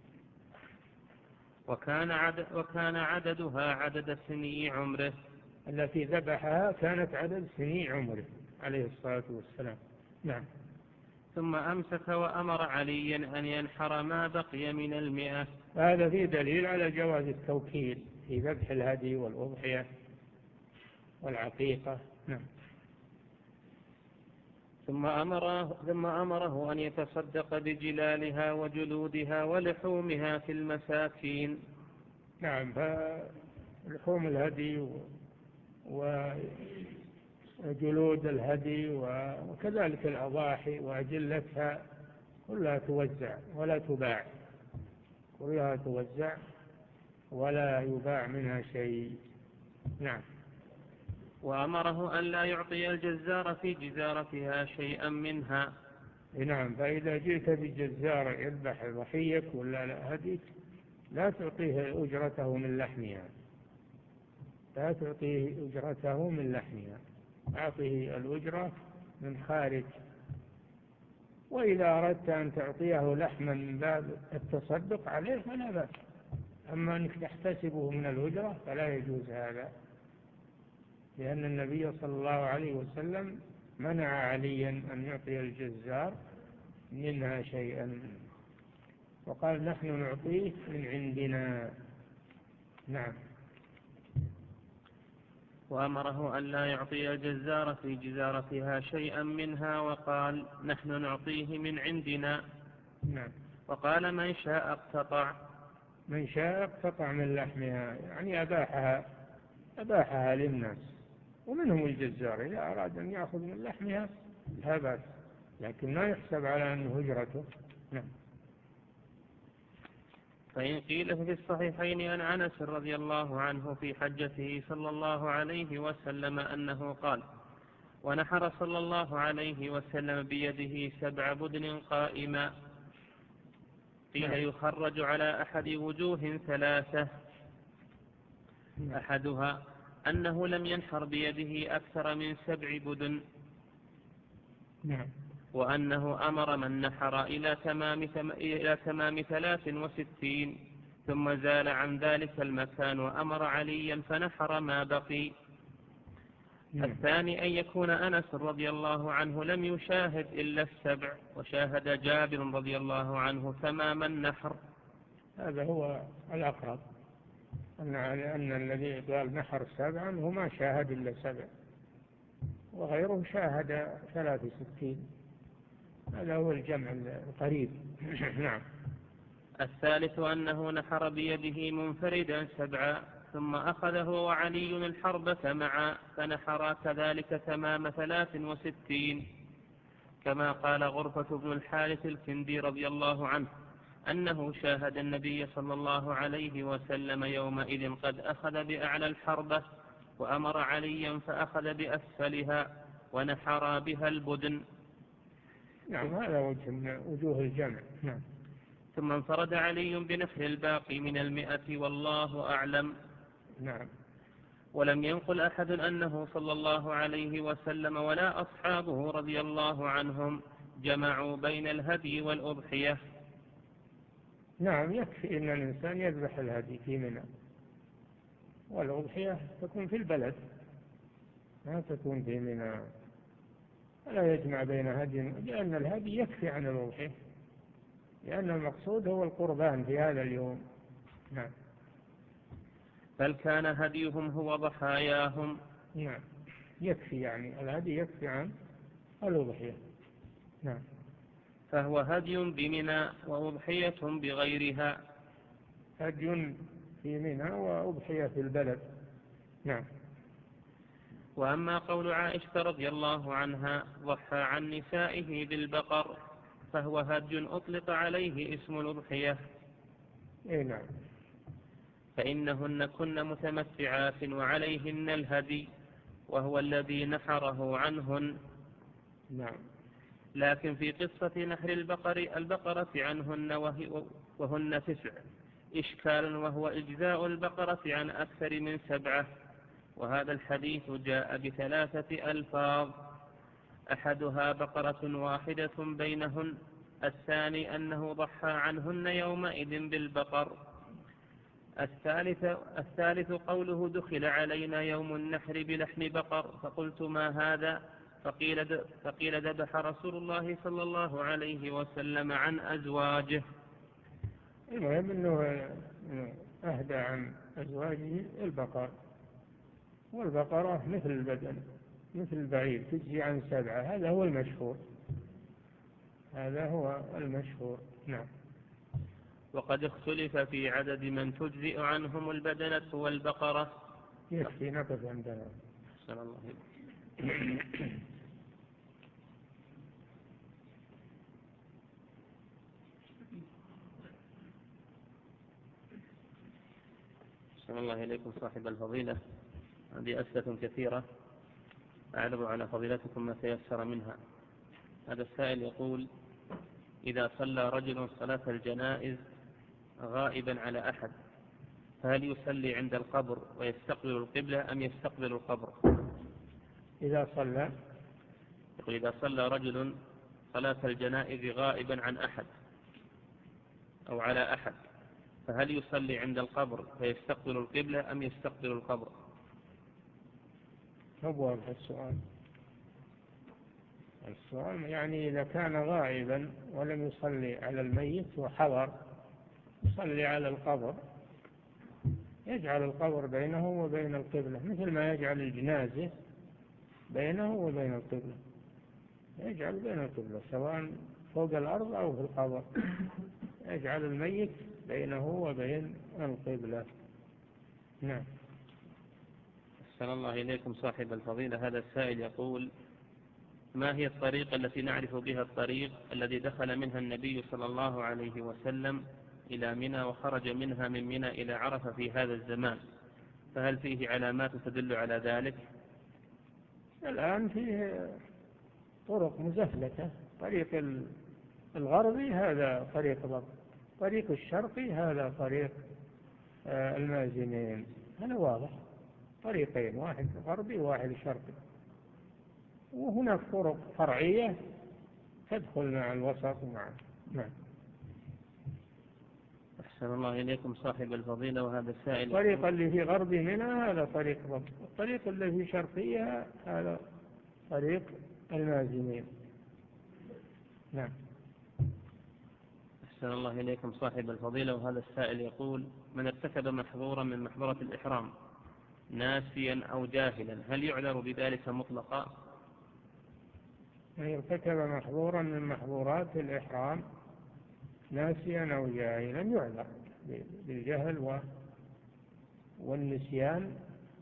A: وكان, عدد وكان عددها عدد سني عمره.
B: التي ذبحها كانت عدد سني عمره عليه الصلاة والسلام. نعم.
A: ثم أمسك وأمر عليا أن ينحر ما بقي من المئة.
B: هذا فيه دليل على جواز التوكيل في ذبح الهدي والأضحية والعقيقة. نعم.
A: ثم أمره, ثم أمره أن يتصدق بجلالها وجلودها ولحومها في المساكين.
B: نعم. فلحوم الهدي وجلود الهدي وكذلك الأضاحي وأجلتها كلها توزع ولا تباع، كلها توزع ولا يباع منها شيء. نعم.
A: وأمره أن لا يعطي الجزار في جزارتها شيئا منها.
B: نعم. فإذا جئت بجزار يذبح ضحيك ولا هديك لا تعطيه أجرته من لحمها، لا تعطيه أجرته من لحمها، أعطيه الأجرة من خارج. وإذا أردت أن تعطيه لحما من باب التصدق عليه فلا بأس، أما أنك تحتسبه من الأجرة فلا يجوز هذا، لأن النبي صلى الله عليه وسلم منع عليا أن يعطي الجزار منها شيئا، وقال نحن نعطيه من عندنا. نعم.
A: وأمره أن لا يعطي الجزار في جزارتها شيئا منها، وقال نحن نعطيه من عندنا.
B: نعم.
A: وقال من شاء اقتطع
B: من شاء اقتطع من لحمها، يعني أباحها أباحها للناس، ومنهم الجزار إذا أراد أن يأخذ من لحمها لا بأس، لكن ما يحسب على أنه هجرته. نعم.
A: فإن قيل في الصحيحين عن أنس رضي الله عنه في حجته صلى الله عليه وسلم أنه قال: ونحر صلى الله عليه وسلم بيده سبع بدن قائما، قيل يخرج على أحد وجوه ثلاثة: أحدها أنه لم ينحر بيده أكثر من سبع بدن، وأنه أمر من نحر إلى تمام, إلى تمام ثلاث وستين، ثم زال عن ذلك المكان وأمر عليا فنحر ما بقي. الثاني أن يكون أنس رضي الله عنه لم يشاهد إلا السبع، وشاهد جابر رضي الله عنه تمام النحر.
B: هذا هو الأقرب، أن أن الذي قال نحر سبعا هو ما شاهد إلا سبع، وغيره شاهد ثلاث وستين، هذا هو الجمع القريب. نعم.
A: الثالث أنه نحر بيده منفردا سبعا، ثم أخذ هو وعلي الحربة معا فنحرا كذلك تمام ثلاث وستين، كما قال غرفة بن الحارث الكندي رضي الله عنه أنه شاهد النبي صلى الله عليه وسلم يومئذ قد أخذ بأعلى الحربة، وأمر عليا فأخذ بأسفلها ونحر بها البدن.
B: نعم، هذا وجه من وجوه الجمع. نعم.
A: ثم انفرد علي بنحر الباقي من المئة والله أعلم.
B: نعم.
A: ولم ينقل أحد أنه صلى الله عليه وسلم ولا أصحابه رضي الله عنهم جمعوا بين الهدي والأضحية.
B: نعم، يكفي أن الإنسان يذبح الهدي في منى، والأضحية تكون في البلد ما تكون في منى، لا يجمع بين هدي، لأن الهدي يكفي عن الأضحية، لأن المقصود هو القربان في هذا اليوم. نعم.
A: بل كان هديهم هو ضحاياهم.
B: نعم، يكفي، يعني الهدي يكفي عن الأضحية. نعم.
A: فهو هدي بمنى وأضحية بغيرها.
B: هدي في منى وأضحية في البلد. نعم.
A: وأما قول عائشة رضي الله عنها ضحى عن نسائه بالبقر، فهو هدي أطلق عليه اسم الأضحية.
B: إيه نعم.
A: فإنهن كن متمتعات وعليهن الهدي، وهو الذي نحره عنهن.
B: نعم.
A: لكن في قصة نحر البقر البقرة عنهن وهن تسع إشكال، وهو إجزاء البقرة عن أكثر من سبعة، وهذا الحديث جاء بثلاثة ألفاظ: أحدها بقرة واحدة بينهن، الثاني أنه ضحى عنهن يومئذ بالبقر، الثالث, الثالث قوله دخل علينا يوم النحر بلحم بقر، فقلت ما هذا؟ فقيل, فقيل ذبح رسول الله صلى الله عليه وسلم عن أزواجه.
B: المهم أنه أهدى عن أزواجه البقر، والبقرة مثل البدن مثل البعير تجزي عن سبعة، هذا هو المشهور، هذا هو المشهور. نعم.
A: وقد اختلف في عدد من تجزئ عنهم البدنة والبقرة.
B: يكفي نقف عندنا.
A: أحسن الله إليك. أحسن الله إليكم صاحب الفضيلة. هذه أسئلة كثيرة أعرض على فضيلتكم ما تيسر منها. هذا السائل يقول: إذا صلى رجل صلاة الجنائز غائبا على أحد، فهل يصلي عند القبر ويستقبل القبلة أم يستقبل القبر؟
B: إذا صلى
A: يقول: إذا صلى رجل صلاة الجنائز غائبا عن أحد أو على أحد، فهل يصلي عند القبر فيستقبل القبلة أم يستقبل القبر؟
B: مو واضح السؤال. السؤال يعني إذا كان غائبا ولم يصلي على الميت وحضر يصلي على القبر، يجعل القبر بينه وبين القبلة مثل ما يجعل الجنازة بينه وبين القبلة، يجعل بين القبلة سواء فوق الأرض أو في القبر، يجعل الميت بينه وبين القبلة. نعم.
A: أحسن الله إليكم صاحب الفضيلة. هذا السائل يقول: ما هي الطريقة التي نعرف بها الطريق الذي دخل منها النبي صلى الله عليه وسلم إلى منى وخرج منها من منى إلى عرفة في هذا الزمان؟ فهل فيه علامات تدل على ذلك؟
B: الآن فيه طرق مزفلتة، طريق الغربي هذا طريق ضبط، طريق الشرقي هذا طريق المازنين، هذا واضح، طريقين، واحد غربي وواحد شرقي، وهناك طرق فرعية تدخل مع الوسط ومع. نعم.
A: أحسن الله إليكم صاحب الفضيلة. وهذا السائل:
B: الطريق اللي في غربي منها هذا طريق ضبط، الطريق اللي في شرقيها هذا طريق المازنين. نعم.
A: أحسن الله إليكم صاحب الفضيلة. وهذا السائل يقول: من ارتكب محظورا من محظورات الإحرام ناسيا أو جاهلا هل يعذر بذلك مطلقا؟
B: من ارتكب محظورا من محظورات الإحرام ناسيا أو جاهلا يعذر بالجهل والنسيان،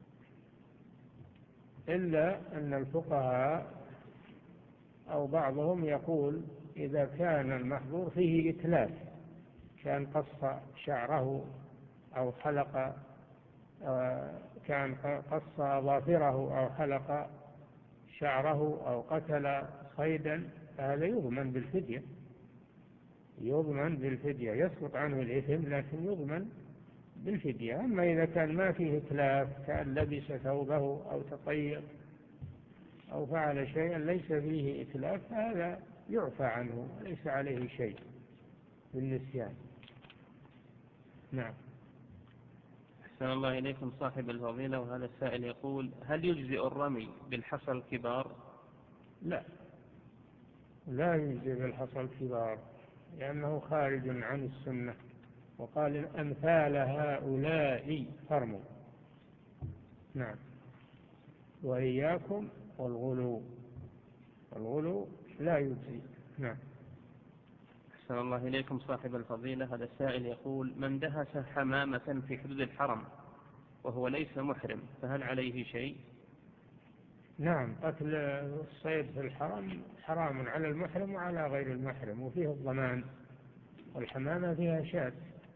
B: إلا أن الفقهاء أو بعضهم يقول إذا كان المحظور فيه إتلاف، كان قص شعره أو حلق، كان قص أظافره أو حلق شعره أو قتل صيدا، فهذا يضمن بالفدية، يضمن بالفدية، يسقط عنه الإثم لكن يضمن بالفدية. أما إذا كان ما فيه إتلاف، كان لبس ثوبه أو تطير أو فعل شيئا ليس فيه إتلاف، فهذا يعفى عنه ليس عليه شيء بالنسيان. نعم.
A: أحسن الله إليكم صاحب الفضيلة. وهذا السائل يقول: هل يجزئ الرمي بالحصى الكبار؟
B: لا، لا يجزئ بالحصى الكبار لأنه خارج عن السنة، وقال أمثال هؤلاء فرموا. نعم. وإياكم والغلو، الغلو لا يجزي. نعم.
A: أحسن الله إليكم صاحب الفضيلة. هذا السائل يقول: من دهس حمامة في حدود الحرم وهو ليس محرم فهل عليه شيء؟
B: نعم، قتل الصيد في الحرم حرام على المحرم وعلى غير المحرم، وفيه الضمان، والحمامة فيها شاة،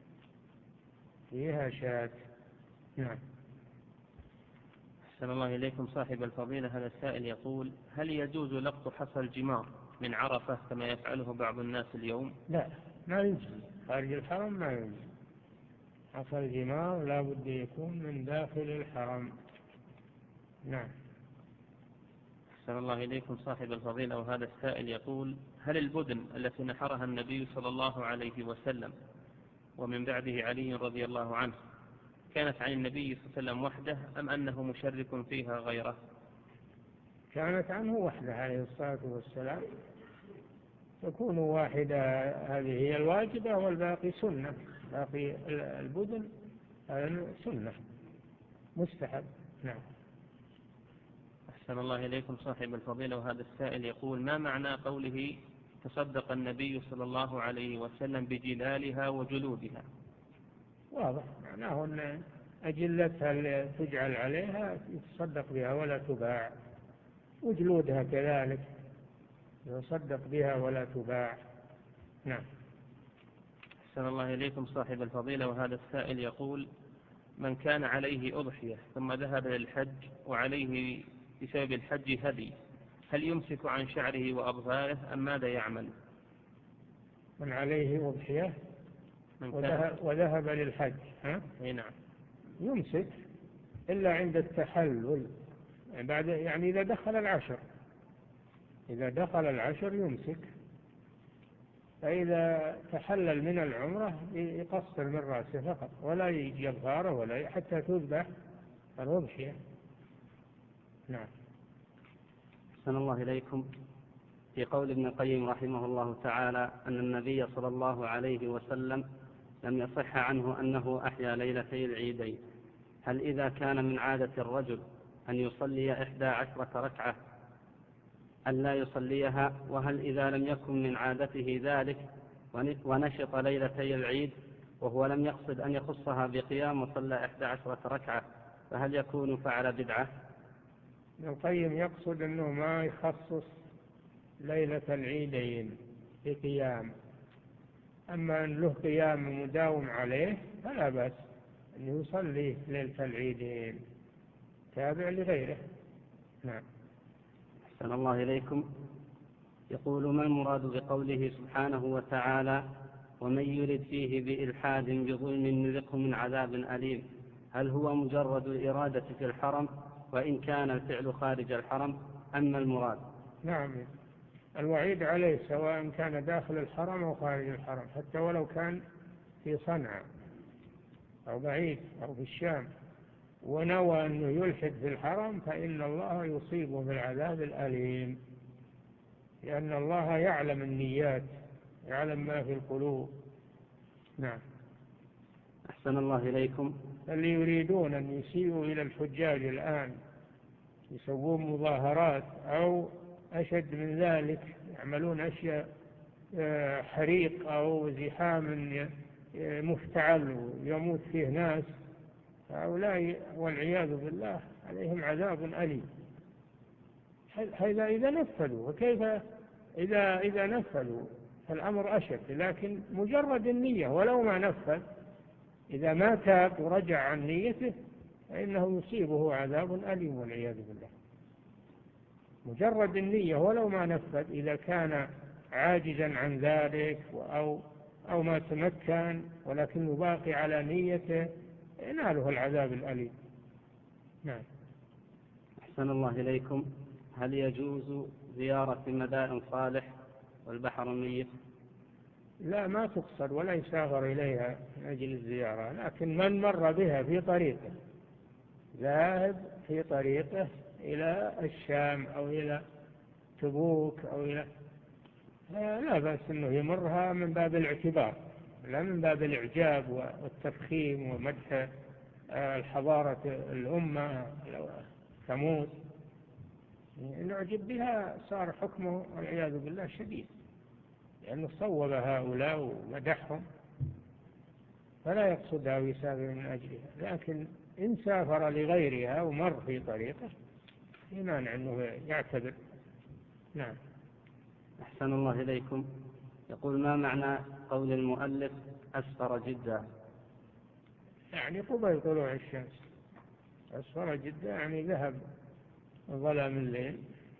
B: فيها شاة. نعم.
A: أحسن الله إليكم صاحب الفضيلة. هذا السائل يقول: هل يجوز لقط حصى الجمار من عرفة كما يفعله بعض الناس اليوم؟
B: لا، ما يجوز، خارج الحرم ما يجوز، حصى الجمار لا بد يكون من داخل الحرم. نعم.
A: أحسن الله إليكم صاحب الفضيلة. وهذا السائل يقول: هل البدن التي نحرها النبي صلى الله عليه وسلم ومن بعده علي رضي الله عنه كانت عن النبي صلى الله عليه وسلم وحده أم أنه مشرك فيها غيره؟
B: كانت عنه وحده عليه الصلاة والسلام، تكون واحدة هذه هي الواجبة والباقي سنة، باقي البدن سنة مستحب. نعم.
A: أحسن الله إليكم صاحب الفضيلة. وهذا السائل يقول: ما معنى قوله تصدق النبي صلى الله عليه وسلم بجلالها وجلودها؟
B: واضح معناه أن أجلتها تجعل عليها يتصدق بها ولا تباع، وجلودها كذلك يصدق بها ولا تباع. نعم.
A: أحسن الله إليكم صاحب الفضيلة. وهذا السائل يقول: من كان عليه أضحية ثم ذهب للحج وعليه بسبب الحج هدي هل يمسك عن شعره وأظفاره أم ماذا يعمل؟
B: من عليه أضحية وذهب, وذهب للحج ها؟
A: نعم.
B: يمسك إلا عند التحلل، بعد يعني إذا دخل العشر، إذا دخل العشر يمسك، فإذا تحلل من العمرة يقصر من رأسه فقط، ولا يجي الغارة ولا حتى تذبح الأضحية. نعم.
C: أحسن الله إليكم. في قول ابن القيم رحمه الله تعالى أن النبي صلى الله عليه وسلم لم يصح عنه أنه أحيا ليلتي العيدين، هل إذا كان من عادة الرجل أن يصلي إحدى عشرة ركعة أن لا يصليها؟ وهل إذا لم يكن من عادته ذلك ونشط ليلتي العيد وهو لم يقصد أن يخصها بقيام وصلى إحدى عشرة ركعة فهل يكون فعل بدعة؟
B: ابن القيم يقصد أنه ما يخصص ليلة العيدين بقيام، أما أن له قيام مداوم عليه فلا بأس أن يصلي ليلة العيدين تابع لغيره. نعم.
C: أحسن الله إليكم. يقول: ما المراد بقوله سبحانه وتعالى: ومن يرد فيه بإلحاد بظلم نذقه من عذاب أليم؟ هل هو مجرد الإرادة في الحرم وإن كان الفعل خارج الحرم أم المراد؟
B: نعم، الوعيد عليه سواء كان داخل الحرم أو خارج الحرم، حتى ولو كان في صنعاء أو بعيد أو في الشام ونوى أنه يلحد في الحرم فإن الله يصيبه بالعذاب الأليم، لأن الله يعلم النيات، يعلم ما في القلوب. نعم.
C: أحسن الله إليكم.
B: اللي يريدون أن يسيئوا إلى الحجاج الآن يسوون مظاهرات أو أشد من ذلك، يعملون أشياء حريق أو زحام مفتعل ويموت فيه ناس، هؤلاء والعياذ بالله عليهم عذاب أليم. هذا إذا نفذوا، وكيف إذا إذا نفذوا فالأمر أشد، لكن مجرد النية ولو ما نفذ إذا ما تاب ورجع عن نيته فإنه يصيبه عذاب أليم والعياذ بالله. مجرد النية ولو ما نفذ إذا كان عاجزا عن ذلك أو أو ما تمكن ولكنه باقي على نيته يناله العذاب الأليم. نعم.
C: أحسن الله إليكم. هل يجوز زيارة مدائن صالح والبحر الميت؟
B: لا، ما تقصد ولا يسافر إليها من أجل الزيارة، لكن من مر بها في طريقه ذاهب في طريقه إلى الشام أو إلى تبوك أو إلى لا بأس أنه يمرها من باب الاعتبار لا من باب الإعجاب والتفخيم ومدح الحضارة الأمة ثمود. نعجب بها صار حكمه والعياذ بالله شديد، لأنه صوب هؤلاء ومدحهم فلا يقصدها ويسافر من أجلها، لكن إن سافر لغيرها ومر في طريقه يمانع أنه يعتبر. نعم.
C: أحسن الله إليكم. يقول: ما معنى قول المؤلف أسفر جدا؟
B: يعني قبل طلوع الشمس. أسفر جدا يعني ذهب ظلام الليل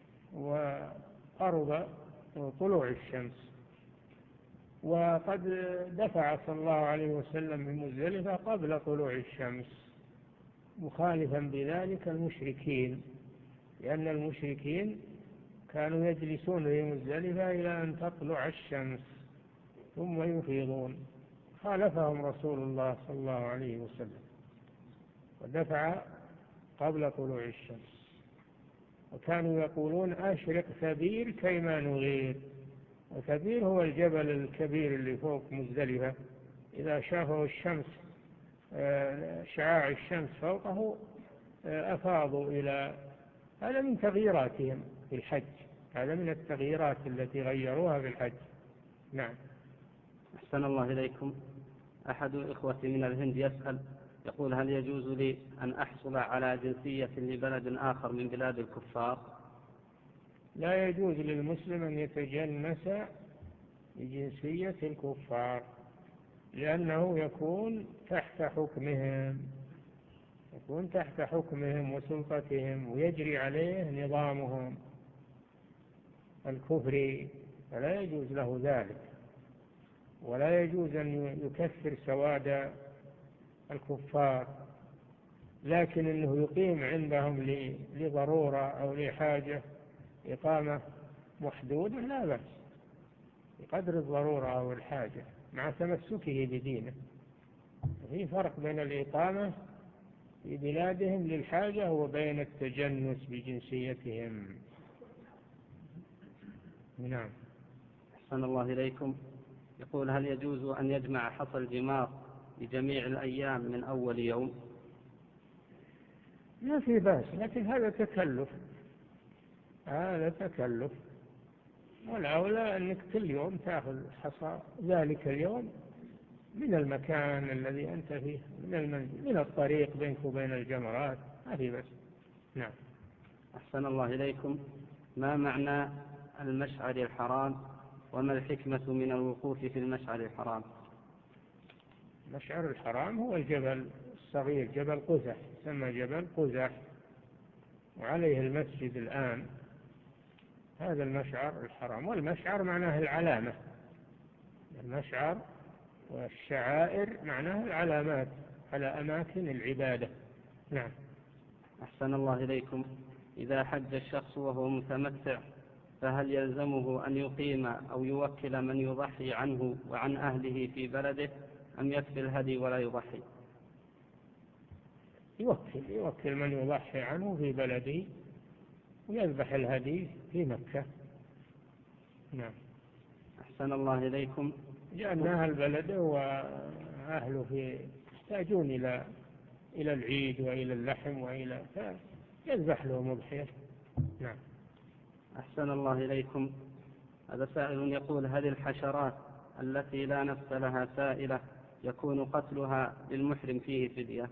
B: وقرب طلوع الشمس. وقد دفع صلى الله عليه وسلم من مزدلفة قبل طلوع الشمس مخالفا بذلك المشركين، لأن المشركين كانوا يجلسون في مزدلفة إلى أن تطلع الشمس ثم يفيضون، خالفهم رسول الله صلى الله عليه وسلم ودفع قبل طلوع الشمس. وكانوا يقولون: أشرق ثبير كيما نغير. وثبير هو الجبل الكبير اللي فوق مزدلفة، إذا شافوا الشمس شعاع الشمس فوقه أفاضوا إلى. هذا من تغييراتهم في الحج، هذا من التغييرات التي غيروها في الحج. نعم.
C: أحسن الله إليكم. أحد إخوتي من الهند يسأل يقول: هل يجوز لي أن أحصل على جنسية لبلد آخر من بلاد الكفار؟
B: لا يجوز للمسلم أن يتجنس بجنسية الكفار، لأنه يكون تحت حكمهم يكون تحت حكمهم وسلطتهم ويجري عليه نظامهم الكفري، فلا يجوز له ذلك، ولا يجوز أن يكفر سواد الكفار، لكن أنه يقيم عندهم لضرورة أو لحاجة إقامة محدودة لا بأس، بقدر الضرورة أو الحاجة مع تمسكه بدينه. في فرق بين الإقامة في بلادهم للحاجة وبين التجنس بجنسيتهم. نعم.
C: أحسن الله إليكم. يقول: هل يجوز أن يجمع حصى الجمار لجميع الأيام من أول يوم؟
B: ما في بأس، لكن هذا تكلف، هذا تكلف، والأولى أنك كل يوم تأخذ حصى ذلك اليوم من المكان الذي أنت فيه، من المنزل، من الطريق بينك وبين الجمرات، ما في بأس. نعم.
C: أحسن الله إليكم. ما معنى المشعر الحرام، وما الحكمة من الوقوف في المشعر الحرام؟
B: المشعر الحرام هو الجبل الصغير، جبل قزح، يسمى جبل قزح، وعليه المسجد الآن. هذا المشعر الحرام. والمشعر معناه العلامة، المشعر والشعائر معناه العلامات على أماكن العبادة. نعم.
C: أحسن الله إليكم. إذا حج الشخص وهو متمتع فهل يلزمه أن يقيم أو يوكل من يضحي عنه وعن أهله في بلده، أم يكفي الهدي ولا يضحي؟
B: يوكل يوكل من يضحي عنه في بلده ويذبح الهدي في مكة. نعم.
C: أحسن الله إليكم.
B: لأن أهل البلد وأهله في يحتاجون إلى إلى العيد وإلى اللحم وإلى يذبح لهم أضحية. نعم.
C: أحسن الله إليكم. هذا سائل يقول: هل الحشرات التي لا نفس لها سائلة يكون قتلها للمحرم فيه فدية؟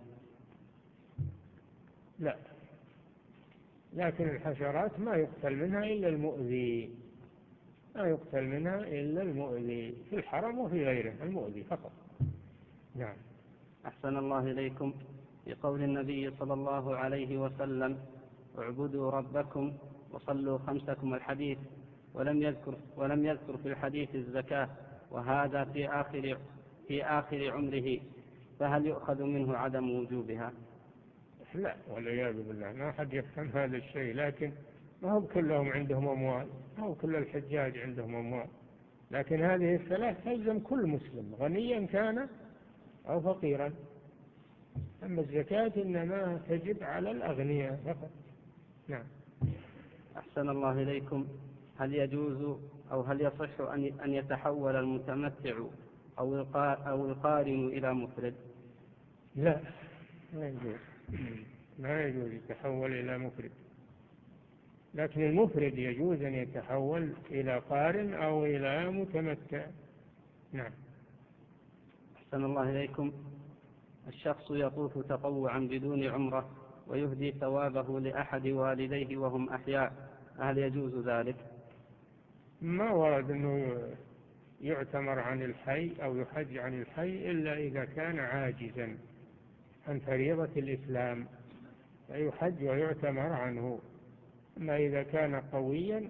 B: لا، لكن الحشرات ما يقتل منها إلا المؤذي، ما يقتل منها إلا المؤذي في الحرم وفي غيره، المؤذي فقط. نعم.
C: أحسن الله إليكم. بقول النبي صلى الله عليه وسلم: اعبدوا ربكم وصلوا خمسكم الحديث، ولم يذكر ولم يذكر في الحديث الزكاة، وهذا في آخر في آخر عمره، فهل يؤخذ منه عدم وجوبها؟
B: لا، والعياذ بالله، ما حد يفهم هذا الشيء. لكن ما هو كلهم عندهم أموال، ما هو كل الحجاج عندهم أموال، لكن هذه الثلاث تلزم كل مسلم غنيا كان أو فقيرا. أما الزكاة إنما تجب على الأغنياء فقط. نعم.
C: أحسن الله إليكم. هل يجوز أو هل يصح أن يتحول المتمتع أو القارن إلى مفرد؟
B: لا، ما يجوز، ما يجوز يتحول إلى مفرد، لكن المفرد يجوز أن يتحول إلى قارن أو إلى متمتع. نعم.
C: أحسن الله إليكم. الشخص يطوف تطوعا بدون عمرة ويهدي ثوابه لأحد والديه وهم أحياء، هل يجوز ذلك؟
B: ما ورد أنه يعتمر عن الحي أو يحج عن الحي إلا إذا كان عاجزا عن فريضة الإسلام فيحج ويعتمر عنه. أما إذا كان قويا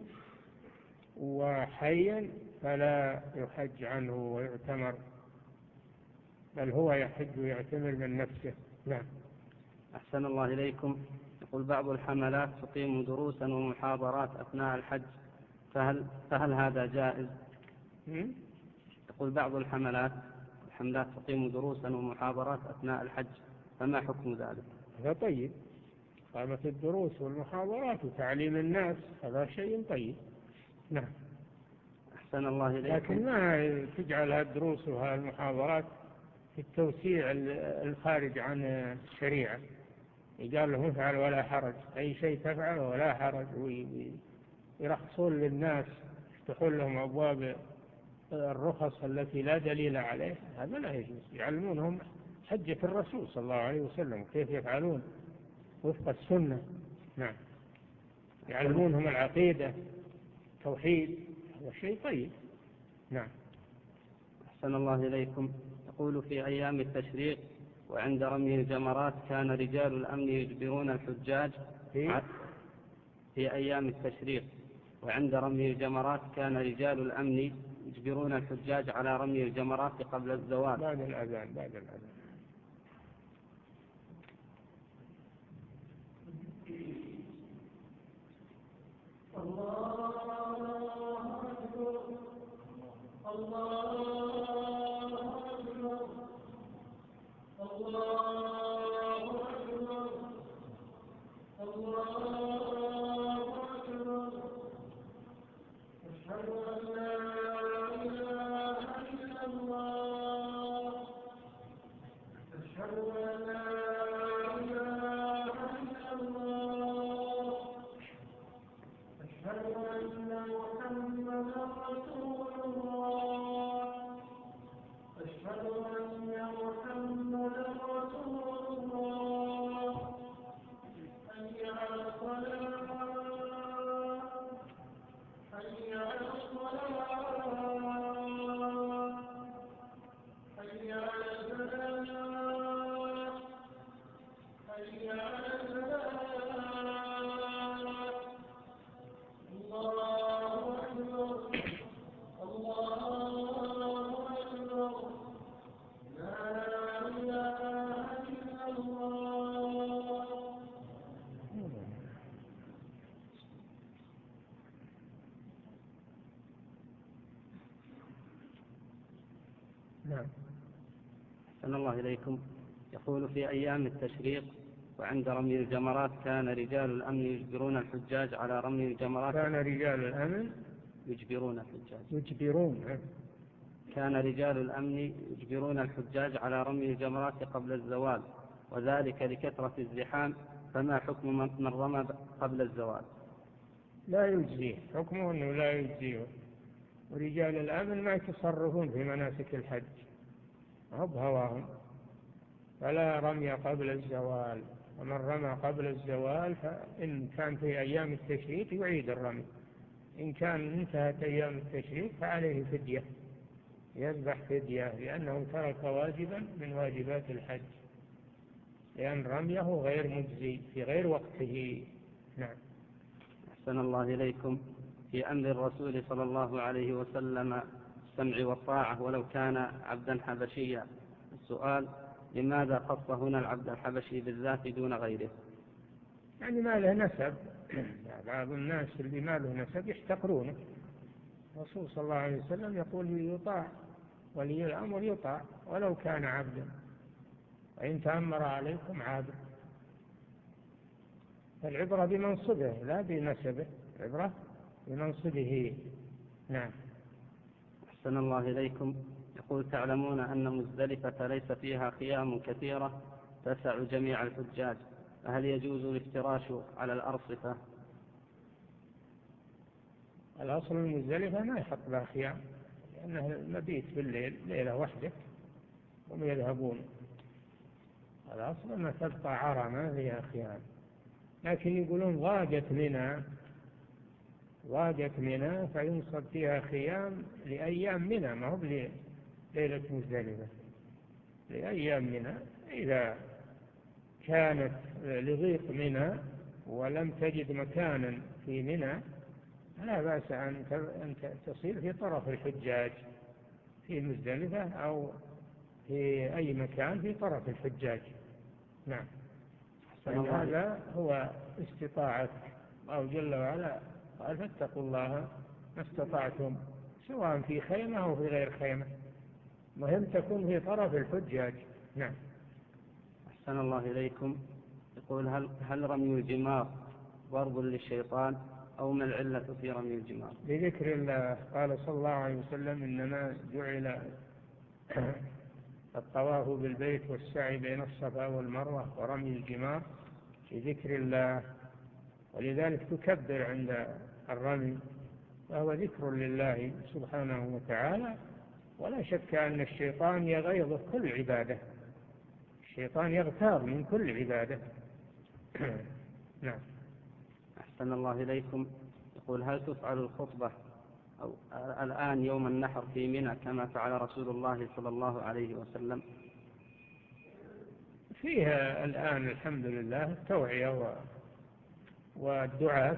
B: وحيا فلا يحج عنه ويعتمر، بل هو يحج ويعتمر من نفسه. نعم.
C: أحسن الله إليكم. يقول: بعض الحملات تقيم دروسا ومحاضرات أثناء الحج، فهل, فهل هذا جائز؟ يقول: بعض الحملات الحملات تقيم دروسا ومحاضرات أثناء الحج، فما حكم ذلك؟
B: هذا طيب، قامت الدروس والمحاضرات وتعليم الناس، هذا شيء طيب. نعم.
C: أحسن الله إليكم.
B: لكن ما تجعل هالدروس وهالمحاضرات في التوسيع الخارج عن الشريعة، يقال له افعل ولا حرج، أي شيء تفعل ولا حرج، ويرخصون للناس، يفتحون لهم أبواب الرخص التي لا دليل عليه، هذا لا يجوز. يعلمونهم حجة الرسول صلى الله عليه وسلم كيف يفعلون وفق السنة. نعم. يعلمونهم العقيدة، توحيد، هذا شيء طيب. نعم.
C: أحسن الله إليكم. يقول: في أيام التشريق وعند رمي الجمرات كان رجال الأمن يجبرون الحجاج في, في أيام التشريق وعند رمي الجمرات كان رجال الأمن يجبرون الحجاج على رمي الجمرات قبل الزوال
B: بعد الأذان بعد الأذان الله أكبر. نعم.
C: أحسن الله إليكم. يقول في أيام التشريق وعند رمي الجمرات كان رجال الأمن يجبرون الحجاج على رمي الجمرات.
B: كان رجال الأمن
C: يجبرون الحجاج
B: يجبرون
C: كان رجال الأمن يجبرون الحجاج على رمي الجمرات قبل الزوال، وذلك لكثرة الزحام، فما حكم من رمى قبل الزوال؟
B: لا يجزيه، حكمه أنه لا يجزيه. ورجال الأمن ما يتصرفون في مناسك الحج، هو بهواهم، فلا رمي قبل الزوال. ومن رمى قبل الزوال فإن كان في أيام التشريق يعيد الرمي، إن كان انتهت أيام التشريق فعليه فدية، يذبح فدية، لأنه ترك واجبا من واجبات الحج، لأن رميه غير مجزي في غير وقته. نعم.
C: أحسن الله إليكم. في أمر الرسول صلى الله عليه وسلم السمع والطاعة ولو كان عبدا حبشيا، السؤال: لماذا خص هنا العبد الحبشي بالذات دون غيره؟
B: يعني ما له نسب، بعض الناس اللي ما له نسب يحتقرونه. الرسول صلى الله عليه وسلم يقول يطاع، ولي الأمر يطاع ولو كان عبدا، وإن تأمر عليكم عابد. فالعبرة بمنصبه لا بنسبه، العبرة بمنصبه. نعم.
C: أحسن الله إليكم. يقول: تعلمون أن مزدلفة ليس فيها خيام كثيرة تسع جميع الحجاج، فهل يجوز الافتراش على الأرصفة؟
B: الأصل المزدلفة ما يحط لها خيام، لأنه المبيت بالليل ليلة واحدة هم يذهبون. الأصل ما تبقى عرى ما فيها خيام، لكن يقولون ضاقت منى، ضاقت منى فينصب فيها خيام لأيام منى، ما هو ليلة مزدلفة، لأيام منى. إذا كانت لضيق منى ولم تجد مكانا في منى لا بأس أن تصير في طرف الحجاج في مزدلفة أو في أي مكان في طرف الحجاج. نعم. هذا هو استطاعة الله جل وعلا، قال: فاتقوا الله ما استطعتم، سواء في خيمة أو في غير خيمة، مهم تكون في طرف الحجاج. نعم.
C: أحسن الله إليكم. يقول: هل, هل رمي الجمار ضرب للشيطان أو ما العلة في رمي الجمار؟
B: بذكر الله. قال صلى الله عليه وسلم: إنما جعل الطواف بالبيت والسعي بين الصفا والمروة ورمي الجمار بذكر الله، ولذلك تكبر عند الرمي، وهو ذكر لله سبحانه وتعالى. ولا شك أن الشيطان يغيظ كل عبادة، الشيطان يغتاب من كل عبادة. نعم.
C: أحسن الله إليكم. يقول: هل تفعل الخطبة أو الآن يوم النحر في منى كما فعل رسول الله صلى الله عليه وسلم؟
B: فيها الآن الحمد لله التوعية والدعاة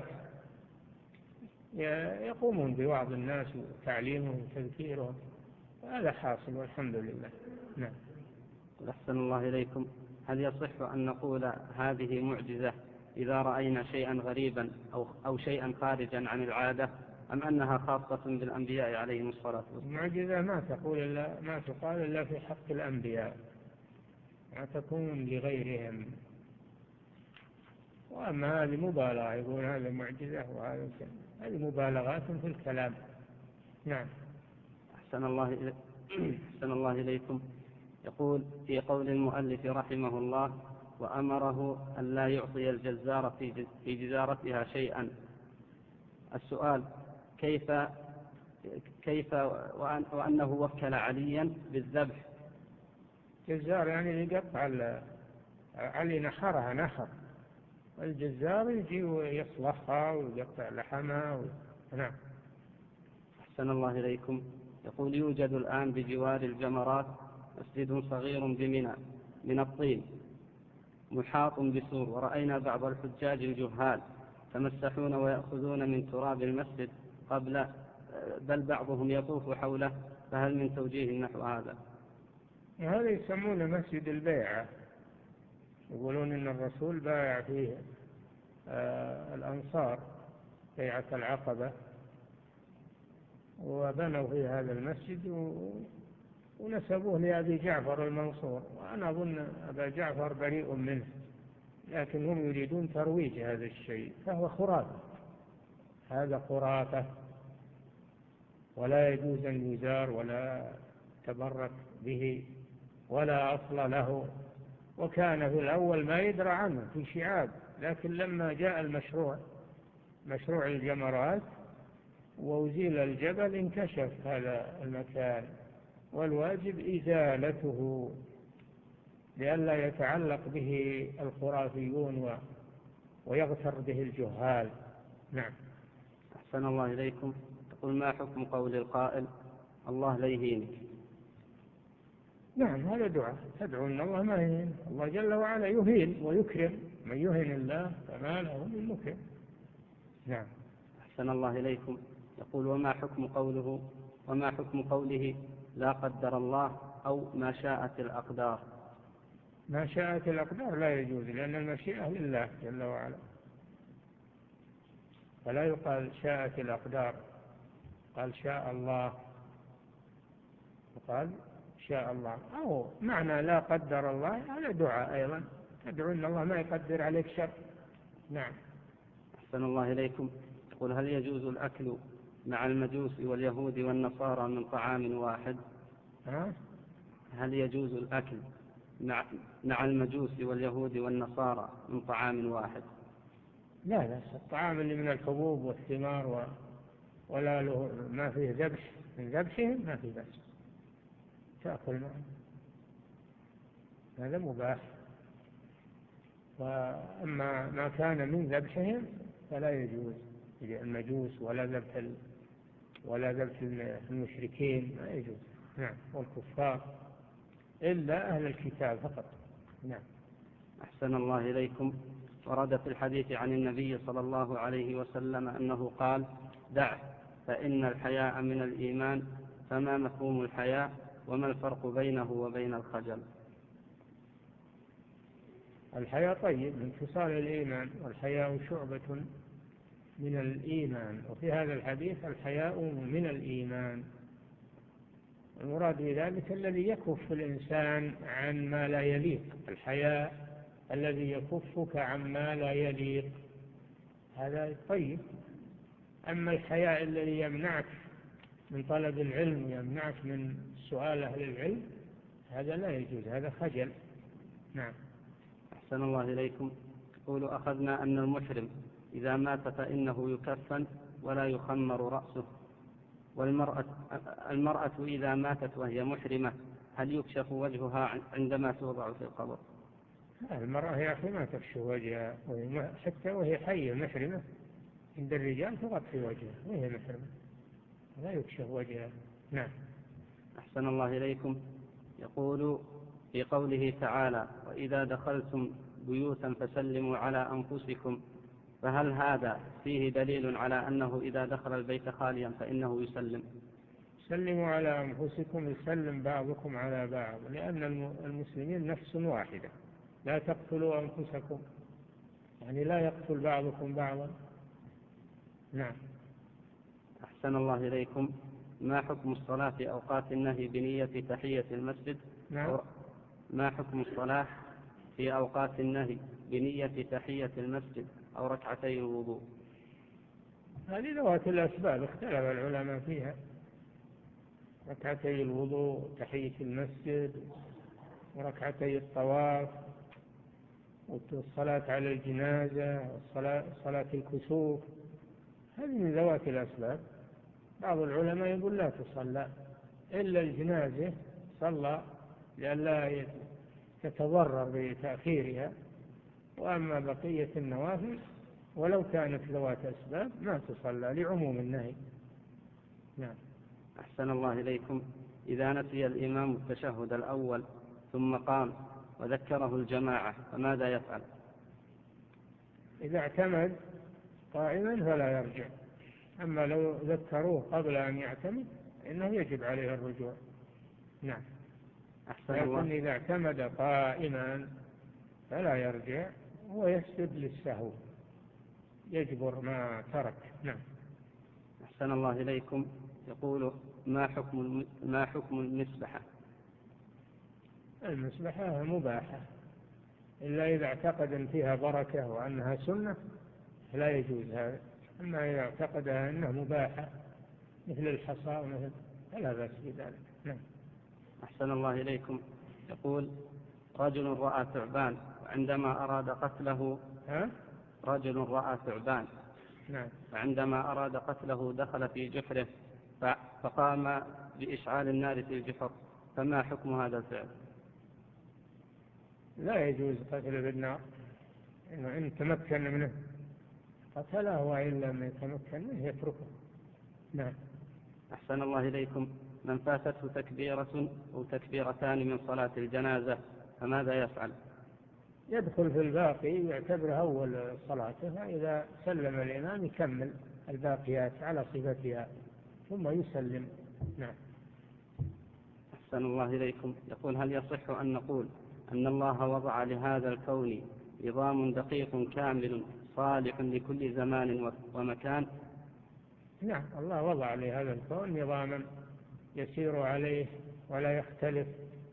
B: يقومون بوعظ الناس وتعليمهم وتذكيرهم، هذا حاصل والحمد لله. نعم.
C: أحسن الله إليكم. هل يصح أن نقول هذه معجزة إذا رأينا شيئا غريبا أو, أو شيئا خارجا عن العادة، أم أنها خاصة بالأنبياء عليهم الصلاة والسلام؟
B: المعجزة ما تقول إلا ما تقال إلا في حق الأنبياء، ما تكون لغيرهم. وأما هذه مبالغة، يقول هذا معجزة وهذا هذه مبالغات في الكلام. نعم.
C: أحسن الله إلي... أحسن الله إليكم. يقول في قول المؤلف رحمه الله: وأمره أن لا يعطي الجزار في جزارتها شيئا. السؤال: كيف كيف وأن وأنه وكل عليا بالذبح؟
B: جزار يعني يقطع علي نحرها نحر، الجزار يجي ويصلخها ويقطع لحمها و... نعم.
C: أحسن الله إليكم. يقول: يوجد الآن بجوار الجمرات مسجد صغير بمنى من الطين محاط بسور، ورأينا بعض الحجاج الجهال تمسحون ويأخذون من تراب المسجد قبل بل بعضهم يطوف حوله، فهل من توجيه نحو هذا؟
B: هذا يسمونه مسجد البيعة، يقولون إن الرسول بايع فيه آه الأنصار بيعة العقبة، وبنوا في هذا المسجد و... ونسبوه لأبي جعفر المنصور، وأنا أظن أبا جعفر بريء منه، لكن هم يريدون ترويج هذا الشيء، فهو خرافة، هذا خرافة ولا يجوز أن يزار ولا تبرك به ولا أصل له. وكان في الأول ما يدرى عنه في شعاب، لكن لما جاء المشروع مشروع الجمرات وأزيل الجبل انكشف هذا المكان، والواجب إزالته لئلا يتعلق به الخرافيون ويغتر به الجهال. نعم.
C: أحسن الله إليكم. تقول: ما حكم قول القائل: الله لا يهينك؟
B: نعم، هذا دعاء، تدعو أن الله ما يهين، الله جل وعلا يهين ويكرم، من يهين الله فما له من مكرم. نعم.
C: أحسن الله إليكم. يقول: وما حكم قوله وما حكم قوله لا قدر الله أو ما شاءت الأقدار؟
B: ما شاءت الأقدار لا يجوز، لأن المشيئة لله جل وعلا، فلا يقال شاءت الأقدار، قال شاء الله، وقال شاء الله. أو معنى لا قدر الله هذا دعاء أيضا، تدعو أن الله ما يقدر عليك شر. نعم.
C: أحسن الله إليكم. يقول: هل يجوز الأكل مع المجوس واليهود والنصارى من طعام واحد؟
B: ها؟
C: هل يجوز الأكل مع مع المجوس واليهود والنصارى من طعام واحد؟
B: لا لا، الطعام اللي من الحبوب والثمار و... ولا له ما فيه ذبح من ذبحهم ما فيه بأس تأكل معه، هذا مباح. وأما ما كان من ذبحهم فلا يجوز، المجوس ولا ذبح ال... ولا ذبح المشركين ما يجوز. نعم. والكفار إلا أهل الكتاب فقط. نعم.
C: أحسن الله إليكم. ورد في الحديث عن النبي صلى الله عليه وسلم أنه قال: دع فإن الحياء من الإيمان. فما مفهوم الحياء وما الفرق بينه وبين الخجل؟
B: الحياء طيب من خصال الإيمان، والحياء شعبة من الإيمان، وفي هذا الحديث الحياء من الإيمان، المراد بذلك الذي يكف الإنسان عن ما لا يليق، الحياء الذي يكفك عن ما لا يليق، هذا طيب. أما الحياء الذي يمنعك من طلب العلم ويمنعك من سؤال أهل العلم هذا لا يجوز، هذا خجل. نعم. أحسن
C: الله إليكم. يقول: أخذنا أن المحرم إذا مات فإنه يكفن ولا يخمر رأسه، والمرأة المرأة إذا ماتت وهي محرمة هل يكشف وجهها عندما توضع في القبر؟
B: المرأة يا أخي ما تكشف وجهها حتى وهي حية محرمة، عند الرجال تغطي وجهها وهي محرمة لا يكشف وجهها. نعم.
C: أحسن الله إليكم. يقول في قوله تعالى: وإذا دخلتم بيوتا فسلموا على أنفسكم، فهل هذا فيه دليل على أنه إذا دخل البيت خاليا فإنه يسلم؟
B: سلموا على أنفسكم، يسلم بعضكم على بعض، لأن المسلمين نفس واحدة، لا تقتلوا أنفسكم، يعني لا يقتل بعضكم بعضا. نعم.
C: أحسن الله إليكم، ما حكم الصلاة في أوقات النهي بنية تحية المسجد؟
B: نعم.
C: ما حكم الصلاة في أوقات النهي بنية تحية المسجد أو ركعتي الوضوء؟
B: هذه ذوات الأسباب اختلف العلماء فيها، ركعتي الوضوء، تحية المسجد، وركعتي الطواف، والصلاة على الجنازة، والصلاة صلاة الكسوف، هذه من ذوات الأسباب. بعض العلماء يقول لا تصلى إلا الجنازة صلى لئلا تتضرر بتأخيرها، وأما بقية النوافل ولو كانت ذوات أسباب ما تصلى لعموم النهي. نعم.
C: أحسن الله إليكم، إذا نسي الإمام التشهد الأول ثم قام وذكره الجماعة فماذا يفعل؟
B: إذا اعتمد قائما فلا يرجع، أما لو ذكروه قبل أن يعتمد إنه يجب عليه الرجوع. نعم.
C: أحسن الله.
B: لكن إذا اعتمد قائما فلا يرجع ويسجد للسهو، يجبر ما ترك. نعم.
C: أحسن الله إليكم، يقول ما حكم ما حكم المسبحة؟
B: المسبحة مباحة إلا إذا اعتقد أن فيها بركة وأنها سنة لا يجوز هذا، أما إذا اعتقد أنها مباحة مثل الحصى ومثل فلا بأس بذلك. نعم.
C: أحسن الله إليكم، يقول رجل رأى ثعبان وعندما أراد قتله
B: ها؟
C: رجل رأى ثعبان
B: نعم.
C: وعندما أراد قتله دخل في جحره فقام بإشعال النار في الجحر، فما حكم هذا الفعل؟
B: لا يجوز قتله بالنار، إنه إن تمكن منه قتله، وإن لم يتمكن منه يتركه. نعم.
C: أحسن الله إليكم، من فاتته تكبيرة أو تكبيرتان من صلاة الجنازة فماذا يفعل؟
B: يدخل في الباقي ويعتبره أول صلاته، فإذا سلم الإمام يكمل الباقيات على صفتها ثم يسلم. نعم.
C: أحسن الله إليكم، يقول هل يصح أن نقول أن الله وضع لهذا الكون نظام دقيق كامل صالح لكل زمان ومكان؟
B: نعم، الله وضع لهذا الكون نظاما يسير عليه ولا يختلف،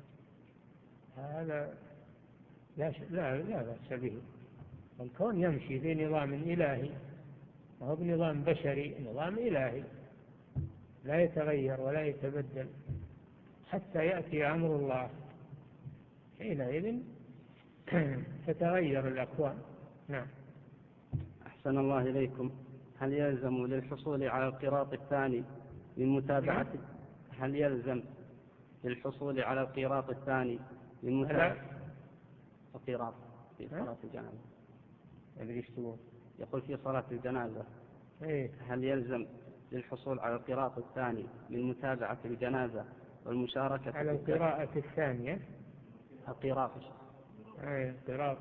B: هذا لا لا لا بأس به. الكون يمشي بنظام إلهي، وهو بنظام بشري، نظام إلهي لا يتغير ولا يتبدل حتى يأتي أمر الله، حينئذ تتغير الأكوان. نعم.
C: أحسن الله إليكم، هل يلزم للحصول على القراط الثاني من متابعة
B: نعم.
C: هل يلزم للحصول على القراط الثاني من متابعة القراط في صلاة الجنازة؟ يقول في صلاة الجنازة
B: إيه؟
C: هل يلزم للحصول على القراط الثاني من متابعة الجنازة والمشاركة
B: على القراءة الثانية؟
C: القراط
B: أي القراط.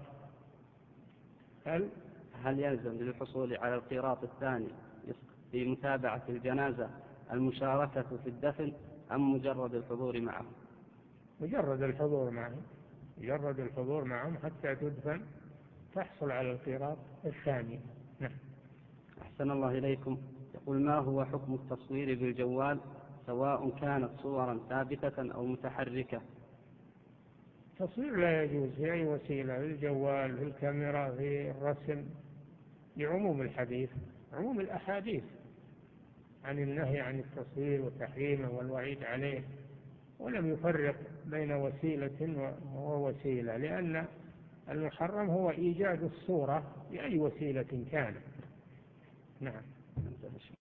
B: هل
C: هل يلزم للحصول على القراط الثاني في متابعة الجنازة المشاركة في الدفن أم مجرد الحضور معهم؟
B: مجرد الحضور معهم، مجرد الحضور معهم حتى تدفن تحصل على القراط الثاني. نعم.
C: أحسن الله إليكم، يقول ما هو حكم التصوير بالجوال سواء كانت صورا ثابتة أو متحركة؟
B: التصوير لا يجوز في أي وسيلة، بالجوال، في الكاميرا، في الرسم، لعموم الحديث، عموم الأحاديث عن النهي عن التصوير وتحريمه والوعيد عليه، ولم يفرق بين وسيلة ووسيلة، لأن المحرم هو إيجاد الصورة بأي وسيلة كانت. نعم.